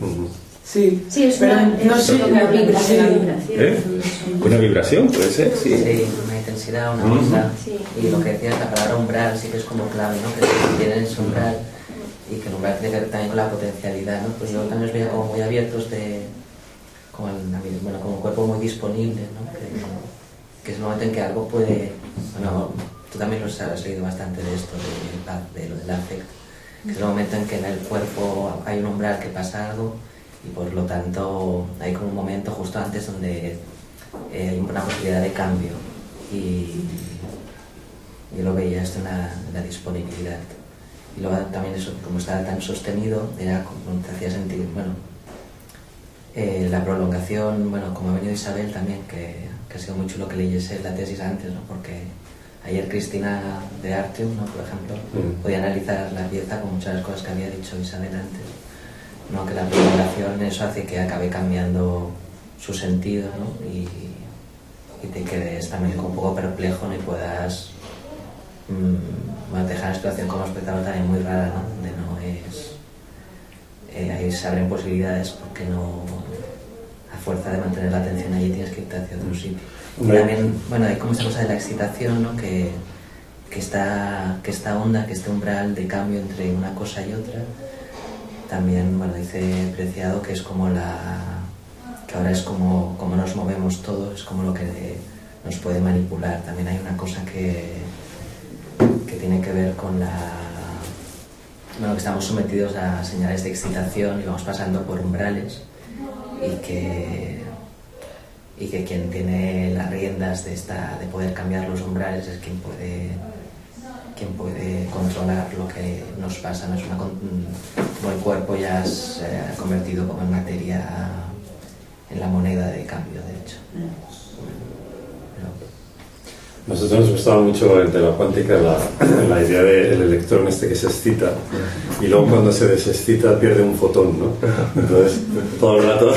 Sí, sí, es pero una, no es sé, una vibración. ¿Eh? ¿Una vibración puede ser? Sí, sí, una intensidad, una onda. Sí. Y lo que decías, la palabra umbral sí que es como clave, ¿no? Que tienen ese umbral y que el umbral tiene que ver también con la potencialidad, ¿no? Pues yo también os veía como muy abiertos de... Como, el, bueno, como un cuerpo muy disponible, ¿no? Que, que es el momento en que algo puede... Bueno, tú también lo has leído bastante de esto, de, de lo del affect, que es el momento en que en el cuerpo hay un umbral que pasa algo y por lo tanto hay como un momento justo antes donde eh, hay una posibilidad de cambio y yo lo veía esto en la, en la disponibilidad. Y luego también eso, como estaba tan sostenido, era como te hacía sentir, bueno, Eh, la prolongación, bueno, como ha venido Isabel también, que, que ha sido muy chulo que leyese la tesis antes, ¿no? Porque ayer Cristina de Artium, ¿no? Por ejemplo, mm. podía analizar la pieza con muchas cosas que había dicho Isabel antes, ¿no? Que la prolongación, eso hace que acabe cambiando su sentido, ¿no? Y, y te quedes también un poco perplejo, ¿no? Y puedas mmm, bueno, dejar una situación como espectador también muy rara, ¿no? Donde no es... Eh, ahí se abren posibilidades porque no, a fuerza de mantener la atención allí tienes que irte hacia otro sitio. Y también, bueno, hay como esa cosa de la excitación, ¿no? Que, que, esta, que esta onda, que este umbral de cambio entre una cosa y otra, también, bueno, dice Preciado que es como la... que ahora es como, como nos movemos todos, es como lo que nos puede manipular. También hay una cosa que, que tiene que ver con la... Bueno, que estamos sometidos a señales de excitación y vamos pasando por umbrales y que, y que quien tiene las riendas de, esta, de poder cambiar los umbrales es quien puede, quien puede controlar lo que nos pasa. No es una, como el cuerpo ya se ha convertido como en materia, en la moneda de cambio, de hecho. Pero... Nosotros nos gustaba mucho de la cuántica la, la idea del electrón este que se excita y luego cuando se desexcita pierde un fotón, ¿no? Entonces, todo el rato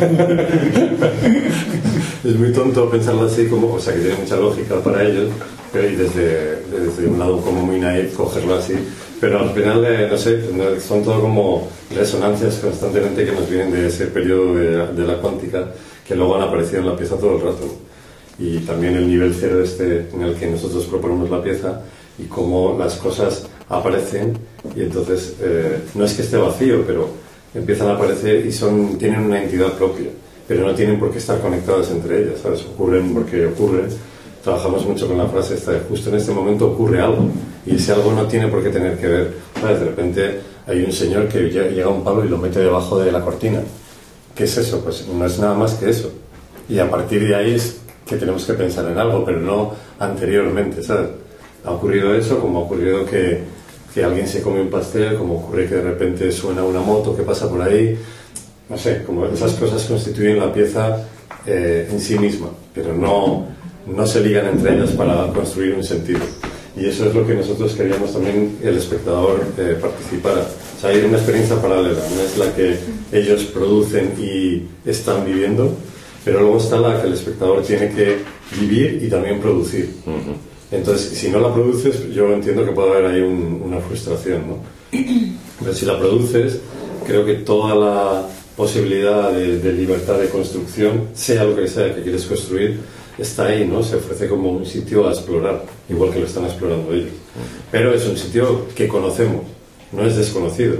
es muy tonto pensarlo así, como, o sea, que tiene mucha lógica para ellos, pero y desde, desde un lado como muy naif cogerlo así, pero al final, eh, no sé, son todo como resonancias constantemente que nos vienen de ese periodo de, de la cuántica que luego han aparecido en la pieza todo el rato, ¿no? Y también el nivel cero este en el que nosotros proponemos la pieza y cómo las cosas aparecen y entonces eh, no es que esté vacío, pero empiezan a aparecer y son, tienen una entidad propia, pero no tienen por qué estar conectadas entre ellas, ¿sabes? Ocurren porque ocurren. Trabajamos mucho con la frase esta de justo en este momento ocurre algo y ese algo no tiene por qué tener que ver, ¿sabes? De repente hay un señor que llega a un palo y lo mete debajo de la cortina. ¿Qué es eso? Pues no es nada más que eso. Y a partir de ahí es que tenemos que pensar en algo, pero no anteriormente, ¿sabes? Ha ocurrido eso, como ha ocurrido que, que alguien se come un pastel, como ocurre que de repente suena una moto que pasa por ahí, no sé, como esas cosas constituyen la pieza eh, en sí misma, pero no, no se ligan entre ellas para construir un sentido. Y eso es lo que nosotros queríamos también el espectador eh, participara. O sea, hay una experiencia paralela, no es la que ellos producen y están viviendo, pero luego está la que el espectador tiene que vivir y también producir. Uh-huh. Entonces, si no la produces, yo entiendo que puede haber ahí un, una frustración, ¿no? Pero si la produces, creo que toda la posibilidad de, de libertad de construcción, sea lo que sea que quieres construir, está ahí, ¿no? Se ofrece como un sitio a explorar, igual que lo están explorando ellos. Pero es un sitio que conocemos, no es desconocido.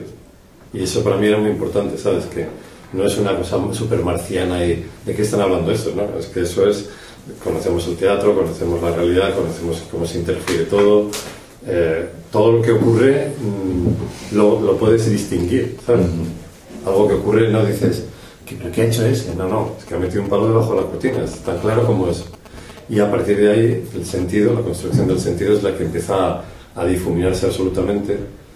Y eso para mí era muy importante, ¿sabes? Que no es una cosa súper marciana y de qué están hablando esto, ¿no? Es que eso es, conocemos el teatro, conocemos la realidad, conocemos cómo se interfiere todo, eh, todo lo que ocurre mmm, lo, lo puedes distinguir, ¿sabes? Uh-huh. Algo que ocurre no dices, ¿qué, ¿qué ha hecho ese? No, no, es que ha metido un palo debajo de la cortina, es tan claro como eso. Y a partir de ahí, el sentido, la construcción del sentido es la que empieza a, a difuminarse absolutamente.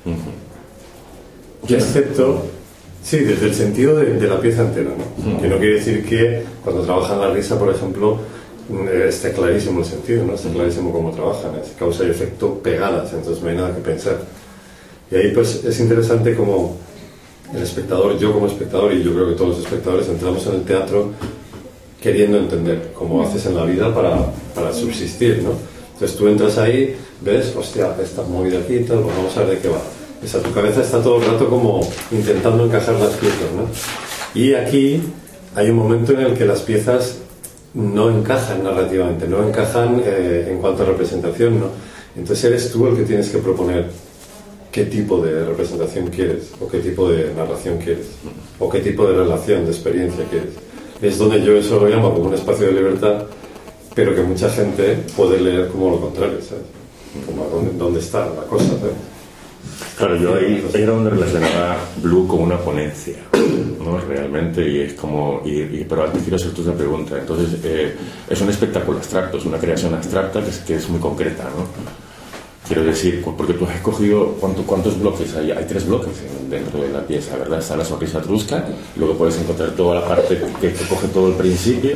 Uh-huh. Excepto... Sí, desde el sentido de, de la pieza entera, ¿no? Mm. Que no quiere decir que cuando trabajan la risa, por ejemplo, eh, esté clarísimo el sentido, ¿no? Está clarísimo cómo trabajan, es causa y efecto pegadas, entonces no hay nada que pensar. Y ahí pues es interesante como el espectador, yo como espectador, y yo creo que todos los espectadores entramos en el teatro queriendo entender cómo haces en la vida para, para subsistir, ¿no? Entonces tú entras ahí, ves, hostia, esta movida aquí y tal, pues vamos a ver de qué va. O sea, tu cabeza está todo el rato como intentando encajar las piezas, ¿no? Y aquí hay un momento en el que las piezas no encajan narrativamente, no encajan eh, en cuanto a representación, ¿no? Entonces eres tú el que tienes que proponer qué tipo de representación quieres, o qué tipo de narración quieres, o qué tipo de relación, de experiencia quieres. Es donde yo eso lo llamo como un espacio de libertad, pero que mucha gente puede leer como lo contrario, ¿sabes? Como dónde, dónde está la cosa, ¿sabes? Claro, yo ahí era donde relacionaba Blue con una ponencia, ¿no? Realmente, y es como, y, y, pero antes quiero hacerte otra pregunta. Entonces, eh, es un espectáculo abstracto, es una creación abstracta que es, que es muy concreta, ¿no? Quiero decir, porque tú has escogido, ¿cuánto, ¿cuántos bloques hay? Hay tres bloques dentro de la pieza, ¿verdad? Está la sonrisa etrusca, luego puedes encontrar toda la parte que, que coge todo el principio.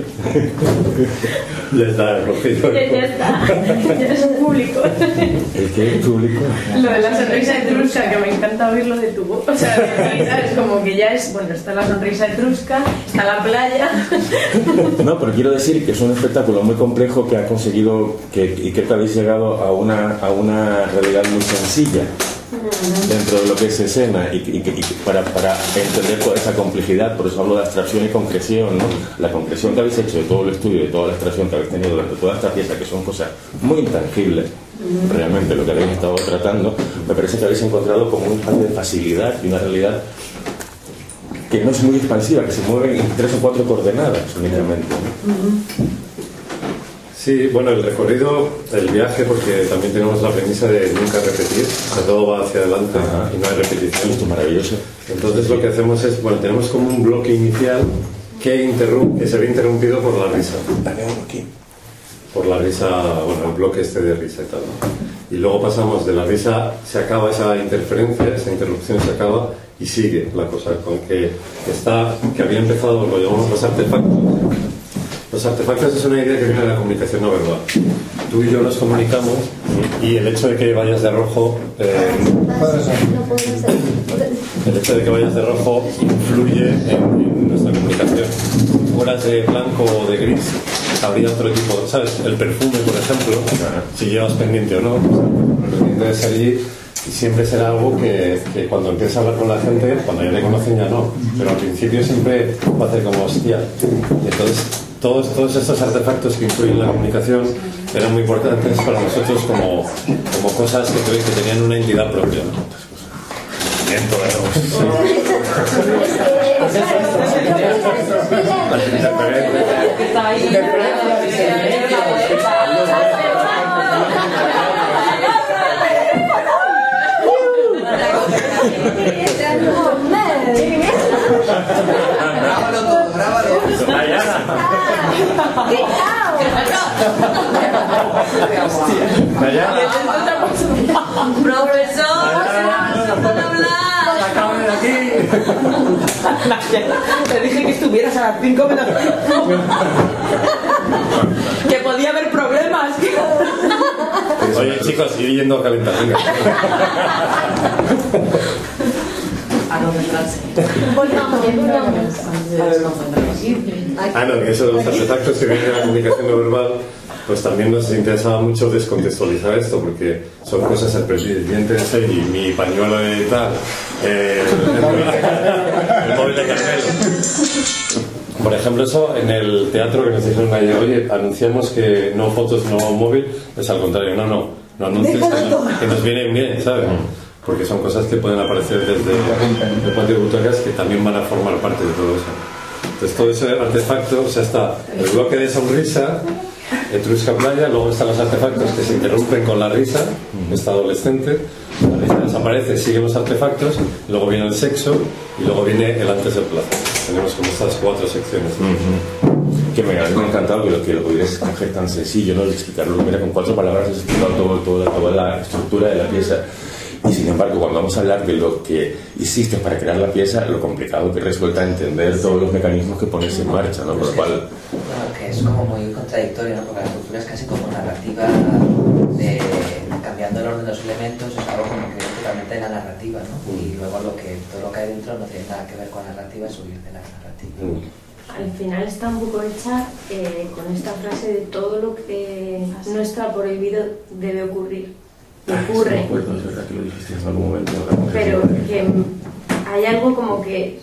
Ya está, cogido. Ya, ya está, ya eres un público. ¿El qué? ¿El público? Lo de la sonrisa etrusca, que me encanta oírlo de tu voz. O sea, es como que ya es, bueno, está la sonrisa etrusca, está la playa. No, pero quiero decir que es un espectáculo muy complejo que ha conseguido, que, y que te habéis llegado a una, a una realidad muy sencilla dentro de lo que es escena y, y, y para, para entender toda esa complejidad. Por eso hablo de abstracción y concreción, ¿no? La concreción que habéis hecho de todo el estudio, de toda la abstracción que habéis tenido durante toda esta pieza, que son cosas muy intangibles, realmente lo que habéis estado tratando, me parece que habéis encontrado como un espacio de facilidad y una realidad que no es muy expansiva, que se mueve en tres o cuatro coordenadas únicamente, ¿no? Sí, bueno, el recorrido, el viaje, porque también tenemos la premisa de nunca repetir, o sea, todo va hacia adelante. Ajá. Y no hay repetición. Esto es maravilloso. Entonces lo que hacemos es, bueno, tenemos como un bloque inicial que, interrum que se ve interrumpido por la risa. Dale uno aquí. Por la risa, bueno, el bloque este de risa y tal, ¿no? Y luego pasamos de la risa, se acaba esa interferencia, esa interrupción se acaba y sigue la cosa, con que está, que había empezado, lo llamamos los artefactos, Los artefactos es una idea que viene de la comunicación no verbal. Tú y yo nos comunicamos y el hecho de que vayas de rojo, eh, el hecho de que vayas de rojo influye en, en nuestra comunicación. Si fueras de blanco o de gris, habría otro tipo, ¿sabes? El perfume, por ejemplo, si llevas pendiente o no, pues, el pendiente de salir siempre será algo que, que cuando empiezas a hablar con la gente, cuando ya te conocen ya no, pero al principio siempre va a hacer como hostia. Y entonces todos, todos estos artefactos que influyen en la comunicación eran muy importantes para nosotros como, como cosas que, que tenían una entidad propia, ¿no? Grábalo todo, grábalo. Profesor, ¡Acaben de aquí! Te dije que estuvieras a las cinco menos que podía haber problemas. Oye, chicos, ir yendo a calentar, venga. Ah, no, que eso de los artefactos que vienen de la comunicación no verbal, pues también nos interesaba mucho descontextualizar esto, porque son cosas el presidente de serie, mi pañuelo de tal, eh, el, el móvil de Carmelo. Por ejemplo, eso en el teatro que nos dijeron ayer, oye, anunciamos que no fotos, no móvil, es al contrario, no, no, no anuncies que, no, que nos vienen bien, ¿sabes? Porque son cosas que pueden aparecer desde el patio de butacas que también van a formar parte de todo eso. Entonces todo ese artefacto, o sea, está el bloque de sonrisa, Etrusca Playa, luego están los artefactos que se interrumpen con la risa, está adolescente, la risa desaparece, siguen los artefactos, luego viene el sexo y luego viene el antes del placer. Tenemos como estas cuatro secciones. Uh-huh. Que me, a mí me ha encantado que lo, que lo pudieras coger tan sencillo, ¿no? Explicarlo. Mira, con cuatro palabras has explicado todo, todo, toda la estructura de la pieza. Y sin embargo, cuando vamos a hablar de lo que hiciste para crear la pieza, lo complicado que resulta entender todos los mecanismos que pones en marcha, ¿no? Por lo cual... Bueno, que es como muy contradictorio, ¿no? Porque la cultura es casi como narrativa de cambiando el orden de los elementos, es algo como que totalmente de la narrativa, ¿no? Y luego lo que, todo lo que hay dentro no tiene nada que ver con la narrativa, es huir de la narrativa. Al final está un poco hecha eh, con esta frase de todo lo que no está prohibido debe ocurrir. Ocurre, no acuerdo, es verdad que lo dijiste en algún momento, pero que hay algo como que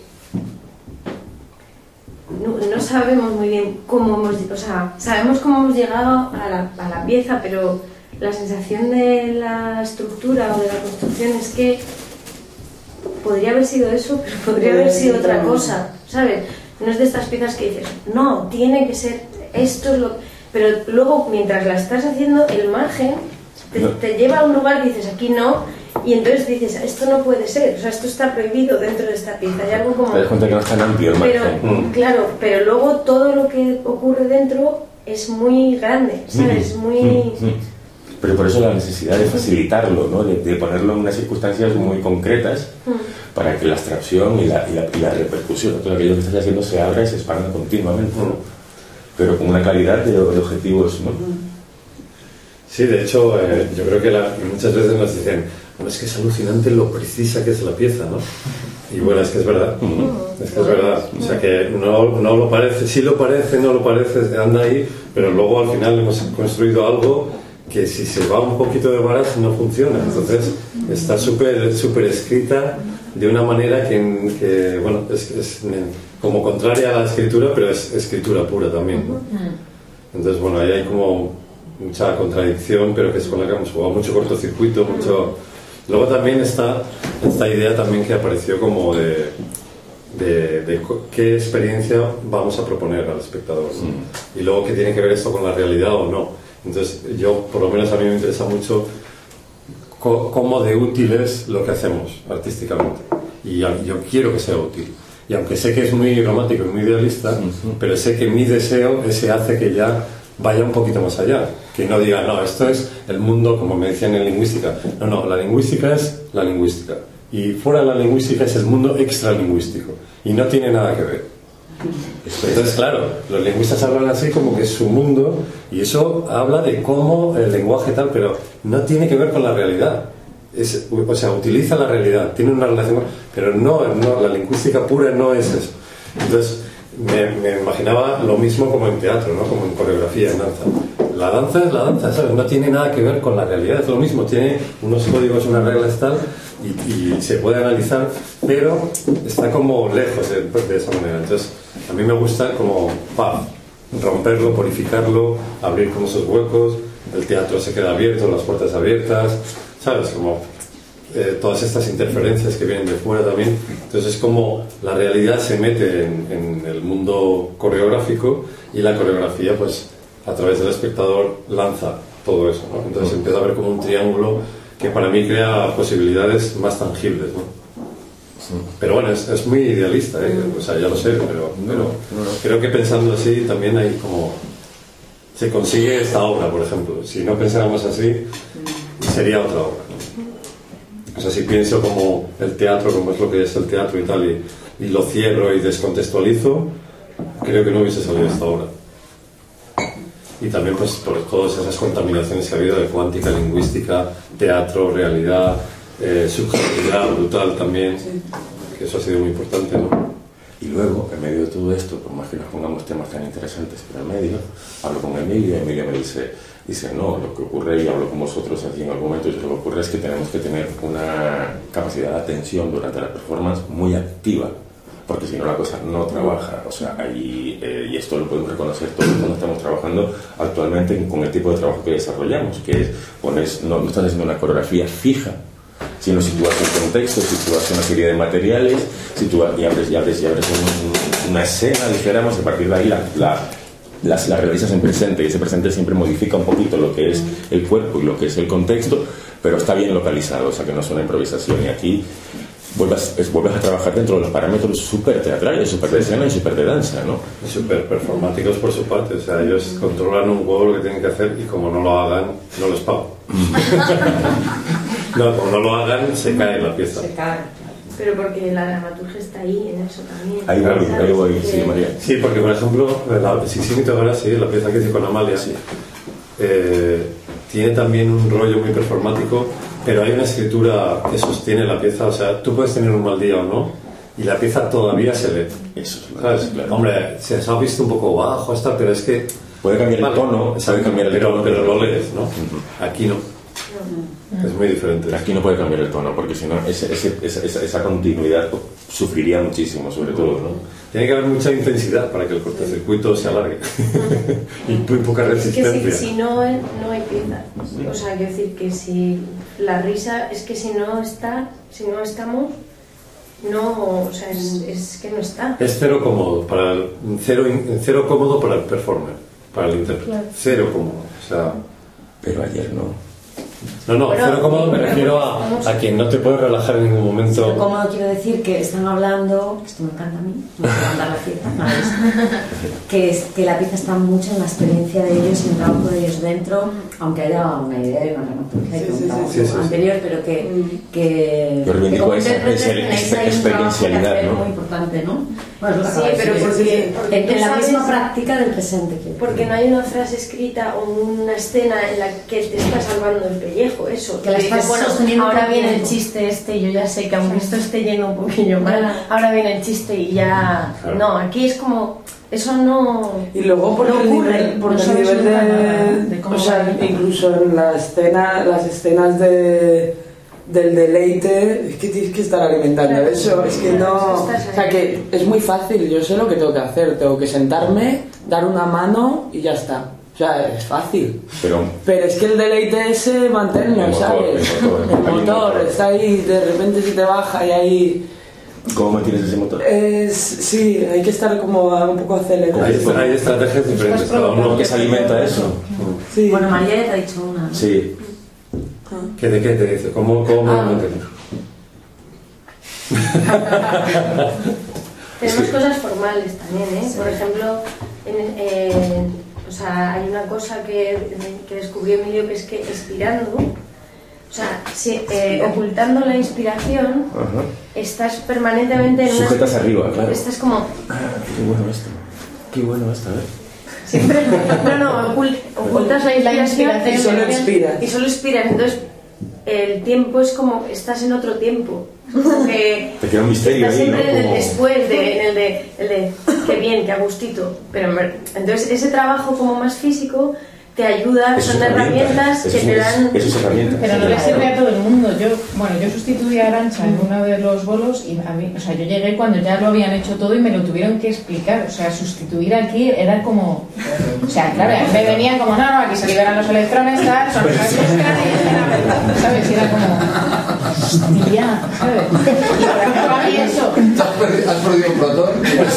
no, no sabemos muy bien cómo hemos, o sea, sabemos cómo hemos llegado a la, a la pieza, pero la sensación de la estructura o de la construcción es que podría haber sido eso, pero podría haber sido otra cosa, ¿sabes? No es de estas piezas que dices, no, tiene que ser esto, es lo... pero luego mientras la estás haciendo, el margen Te, te lleva a un lugar que dices aquí no, y entonces dices esto no puede ser, o sea, esto está prohibido dentro de esta pieza. Hay algo como... Te das cuenta que no es tan amplio el pero, margen. Claro, pero luego todo lo que ocurre dentro es muy grande, ¿sabes? Muy... Mm, mm. Pero por eso la necesidad de facilitarlo, ¿no? De, de ponerlo en unas circunstancias muy concretas mm. para que la abstracción y la, y la, y la repercusión, todo aquello que estás haciendo se abra y se expanda continuamente, ¿no? Pero con una claridad de, de objetivos, ¿no? Sí, de hecho, eh, yo creo que la, muchas veces nos dicen, bueno, es que es alucinante lo precisa que es la pieza, ¿no? Y bueno, es que es verdad, es que es verdad. O sea, que no, no lo parece, sí lo parece, no lo parece, anda ahí, pero luego al final hemos construido algo que si se va un poquito de varas no funciona. Entonces, está súper súper escrita de una manera que, que bueno, es, es como contraria a la escritura, pero es escritura pura también, ¿no? Entonces, bueno, ahí hay como mucha contradicción, pero que es con la que hemos jugado mucho cortocircuito, mucho... Luego también está esta idea también que apareció como de, de, de qué experiencia vamos a proponer al espectador, ¿no? Mm. Y luego qué tiene que ver esto con la realidad o no. Entonces yo, por lo menos a mí me interesa mucho cómo de útil es lo que hacemos artísticamente, y yo quiero que sea útil. Y aunque sé que es muy romántico y muy idealista, uh-huh. pero sé que mi deseo ese hace que ya vaya un poquito más allá, que no diga, no, esto es el mundo, como me decían en lingüística. No, no, la lingüística es la lingüística, y fuera de la lingüística es el mundo extralingüístico, y no tiene nada que ver. Entonces, claro, los lingüistas hablan así como que es su mundo y eso habla de cómo el lenguaje tal, pero no tiene que ver con la realidad. Es, o sea, utiliza la realidad, tiene una relación, pero no, no, la lingüística pura no es eso. Entonces, me, me imaginaba lo mismo como en teatro, ¿no? Como en coreografía, en danza. La danza es la danza, ¿sabes? No tiene nada que ver con la realidad, es lo mismo, tiene unos códigos, unas reglas tal, y, y se puede analizar, pero está como lejos de, de esa manera. Entonces, a mí me gusta como, ¡paf!, romperlo, purificarlo, abrir como esos huecos, el teatro se queda abierto, las puertas abiertas, ¿sabes? Como eh, todas estas interferencias que vienen de fuera también. Entonces es como la realidad se mete en, en el mundo coreográfico y la coreografía, pues, a través del espectador lanza todo eso, ¿no? Entonces empieza a ver como un triángulo que para mí crea posibilidades más tangibles, ¿no? Pero bueno, es, es muy idealista, ¿eh? O sea, ya lo sé, pero, pero creo que pensando así también hay como... se consigue esta obra, por ejemplo. Si no pensáramos así, sería otra obra, ¿no? O sea, si pienso como el teatro, como es lo que es el teatro y tal, y, y lo cierro y descontextualizo, creo que no hubiese salido esta obra. Y también pues por todas esas contaminaciones que ha habido de cuántica, lingüística, teatro, realidad, eh, subjetividad brutal también, que eso ha sido muy importante, ¿no? Y luego, en medio de todo esto, por más que nos pongamos temas tan interesantes por el medio, hablo con Emilia, Emilia me dice, dice, no, lo que ocurre, y hablo con vosotros aquí en algún momento, y lo que ocurre es que tenemos que tener una capacidad de atención durante la performance muy activa, porque si no la cosa no trabaja. O sea, ahí, eh, y esto lo podemos reconocer todos cuando estamos trabajando actualmente con el tipo de trabajo que desarrollamos, que es, pones, no, no estás haciendo una coreografía fija, sino sitúas un contexto, sitúas una serie de materiales, sitúas, y abres, y abres, y abres un, una escena, dijéramos, y a partir de ahí la, la, las, la realizas en presente, y ese presente siempre modifica un poquito lo que es el cuerpo y lo que es el contexto, pero está bien localizado, o sea que no es una improvisación. Y aquí vuelvas, es, vuelves a trabajar dentro de los parámetros súper teatrales, súper de escena y súper de danza, ¿no? Y súper performáticos por su parte, o sea, ellos controlan un huevo lo que tienen que hacer y como no lo hagan, no les pago. No, como no lo hagan, se cae la pieza. Se cae. Pero porque la dramaturgia está ahí, en eso también. Ahí voy, ahí voy, sí, María. Sí, porque por ejemplo, la Sissimito ahora sí, la pieza que hice con Amalia, sí. eh, tiene también un rollo muy performático, pero hay una escritura que sostiene la pieza, o sea, tú puedes tener un mal día o no, y la pieza todavía se lee. Eso es ¿sabes? Claro. Hombre, se ha visto un poco bajo esta, pero es que... Puede cambiar el tono, sabe cambiar el pero, tono, pero lo lees, ¿no? Uh-huh. Aquí no. Es muy diferente. Aquí no puede cambiar el tono, porque si no, ese, ese, esa, esa continuidad sufriría muchísimo, sobre todo, ¿no? Tiene que haber mucha intensidad para que el cortocircuito se alargue. Y muy poca resistencia. Es que si, si no, no hay pieza. O sea, quiero decir que si la risa, es que si no está, si no estamos, no, o sea, es, es que no está. Es cero cómodo, para el, cero, cero cómodo para el performer, para el intérprete. Claro. Cero cómodo, o sea... Pero ayer no. No, no, pero, cero cómodo me refiero a, a que no te puedes relajar en ningún momento. Cero cómodo quiero decir que están hablando, esto me encanta a mí, me encanta la pieza, ¿sabes? que, es, que la pieza está mucho en la experiencia de ellos y en el trabajo de ellos dentro, aunque haya una idea y una dramaturgia sí, y un sí, trabajo sí, sí, sí, anterior, pero que, que, Yo reivindico que como esa, esa experiencialidad, ¿no? Muy importante, ¿no? Bueno, sí, pero porque, porque en, en la sabes, misma práctica del presente. Porque no hay una frase escrita o una escena en la que te está salvando el pellejo, eso. Que la estás bueno, sosteniendo. Ahora viene el chiste este y yo ya sé que aunque esto esté lleno un poquillo mal, ahora viene el chiste y ya... No, aquí es como... Eso no... Y luego porque no el ocurre, nivel, porque no el nivel de... de, de o sea, incluso en la escena, las escenas de... del deleite, es que tienes que estar alimentando claro, eso, es que no... O sea, que es muy fácil, yo sé lo que tengo que hacer, tengo que sentarme, dar una mano y ya está. O sea, es fácil. Pero, pero es que el deleite ese, manténlo, el ¿sabes? Motor, el motor, el motor está ahí, de repente se te baja y ahí... ¿Cómo mantienes ese motor? Es, sí, hay que estar como un poco acelerado. Hay, hay estrategias diferentes, cada uno que se alimenta eso. Sí. Bueno, María ya te ha dicho una. Sí. ¿Qué de qué te dice? ¿Cómo, cómo ah. me mantienes? Tenemos cosas formales también, ¿eh? Sí. Por ejemplo, en, eh, o sea, hay una cosa que, que descubrió Emilio que es que estirando, o sea, si, eh, ocultando la inspiración, Ajá. estás permanentemente en una... Sujetas arriba, claro. Estás como... Ah, qué bueno esto. Qué bueno esto, ¿eh? Siempre... No, no, ocult, ocultas la inspiración y solo expiras. Y solo expiras, entonces el tiempo es como... Estás en otro tiempo. Que te queda un misterio estás ahí, ¿no? siempre en el Como... después, de, en el de, el de qué bien, qué a gustito. Pero en ver- entonces ese trabajo como más físico te ayuda, Eso son es herramientas que eso te es- dan... Eso es herramientas. Pero no le sirve a todo el mundo. Yo, bueno, yo sustituí a Arantxa en uno de los bolos y a mí, o sea, yo llegué cuando ya lo habían hecho todo y me lo tuvieron que explicar. O sea, sustituir aquí era como, o sea, claro, a mí me venían como, no, no, aquí se liberan los electrones, tal, son las cosas y era verdad, ¿sabes? Y era como, hostia, ¿sabes? Y por ejemplo, a mí eso. ¿Has perdido, has perdido un protón?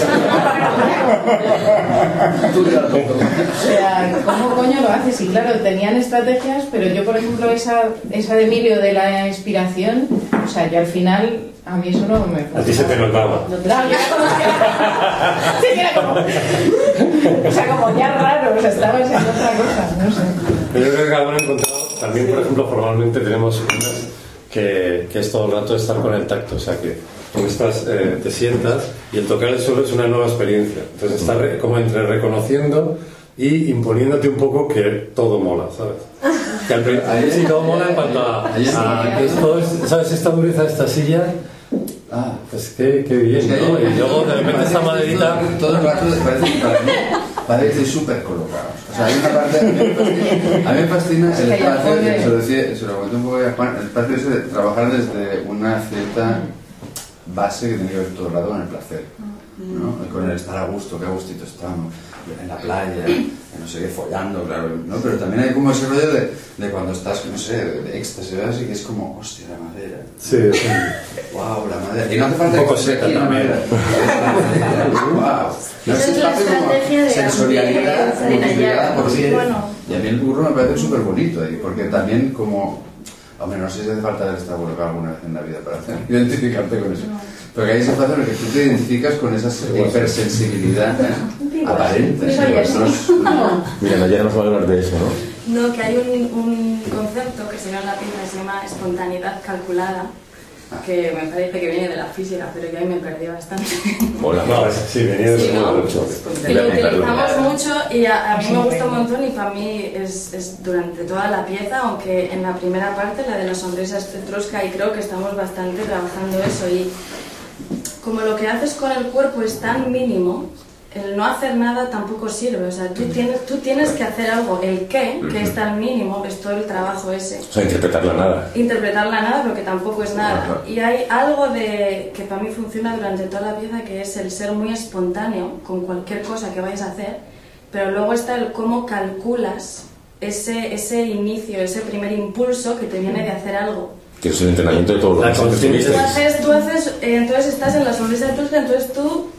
Tú dirás, O sea, ¿cómo coño lo haces? Y claro, tenían estrategias, pero yo, por ejemplo, esa, esa de Emilio de la inspiración, o sea, yo al final, a mí eso no me... A ti se te notaba. No, claro, yo era como que... Sí, era como... O sea, como ya raro, o sea, estabas en otra cosa, no sé. Pero yo creo que cada uno ha encontrado, también por ejemplo formalmente tenemos unas que, que es todo el rato estar con el tacto, o sea que tú estás, eh, te sientas y el tocar el suelo es una nueva experiencia, entonces estás re- como entre reconociendo y imponiéndote un poco que todo mola, ¿sabes? Que al principio sí todo mola en cuanto a, a esto es, ¿sabes? Esta dureza de esta silla, Ah, pues qué, qué bien, ¿no? Y luego de repente esta maderita... todo el rato parece que para mí parece que estoy súper colocado. O sea, hay una parte, a mí me fascina, a mí me fascina el espacio, se lo, decía, se lo comenté un poco a Juan, el espacio ese de trabajar desde una cierta base que tiene que ver todo el rato con el placer, ¿no? Con el estar a gusto, qué a gustito estamos, en la playa, en no sé qué, follando, claro, ¿no? Pero también hay como ese rollo de, de cuando estás, no sé, de, de éxtasis, ¿verdad? Así que es como, hostia, la madera. Sí, sí. Wow, la madera. Y no hace falta Un poco que esté seca aquí la también. madera. Wow. No Esa sé, es la espacio como estrategia de sensorialidad, ampliar, multiplicidad por sí, diez. bueno. Y a mí el burro me parece súper bonito ahí, porque también como... Hombre, no sé si hace falta haber estado colocado alguna vez en la vida para hacer, identificarte con eso. Porque hay ese espacio en el que tú te identificas con esa hipersensibilidad, ¿eh? Aparente. Soy ¿no? así. No- Mira, ayer nos va a hablar de eso, ¿no? No, que hay un, un concepto que se llama en la pieza que se llama espontaneidad calculada, que me parece que viene de la física, pero yo ahí me perdí bastante. Hola. No, sí, venía de Sí, ¿no? mucho. Y lo utilizamos mucho y a, a mí me gusta un montón y para mí es, es durante toda la pieza, aunque en la primera parte, la de la sonrisa estrusca, y creo que estamos bastante trabajando eso. Y como lo que haces con el cuerpo es tan mínimo, el no hacer nada tampoco sirve. O sea, tú tienes, tú tienes que hacer algo. El qué, que es tan mínimo, es todo el trabajo ese. O sea, interpretar la nada. Interpretar la nada, pero que tampoco es nada. Ajá. Y hay algo de que para mí funciona durante toda la pieza, que es el ser muy espontáneo con cualquier cosa que vayas a hacer, pero luego está el cómo calculas ese, ese inicio, ese primer impulso que te viene de hacer algo. Que es el entrenamiento de todos La los que conciencia. Tú tuvisteis. haces, tú haces eh, entonces estás en la sonrisa etrusca, entonces tú...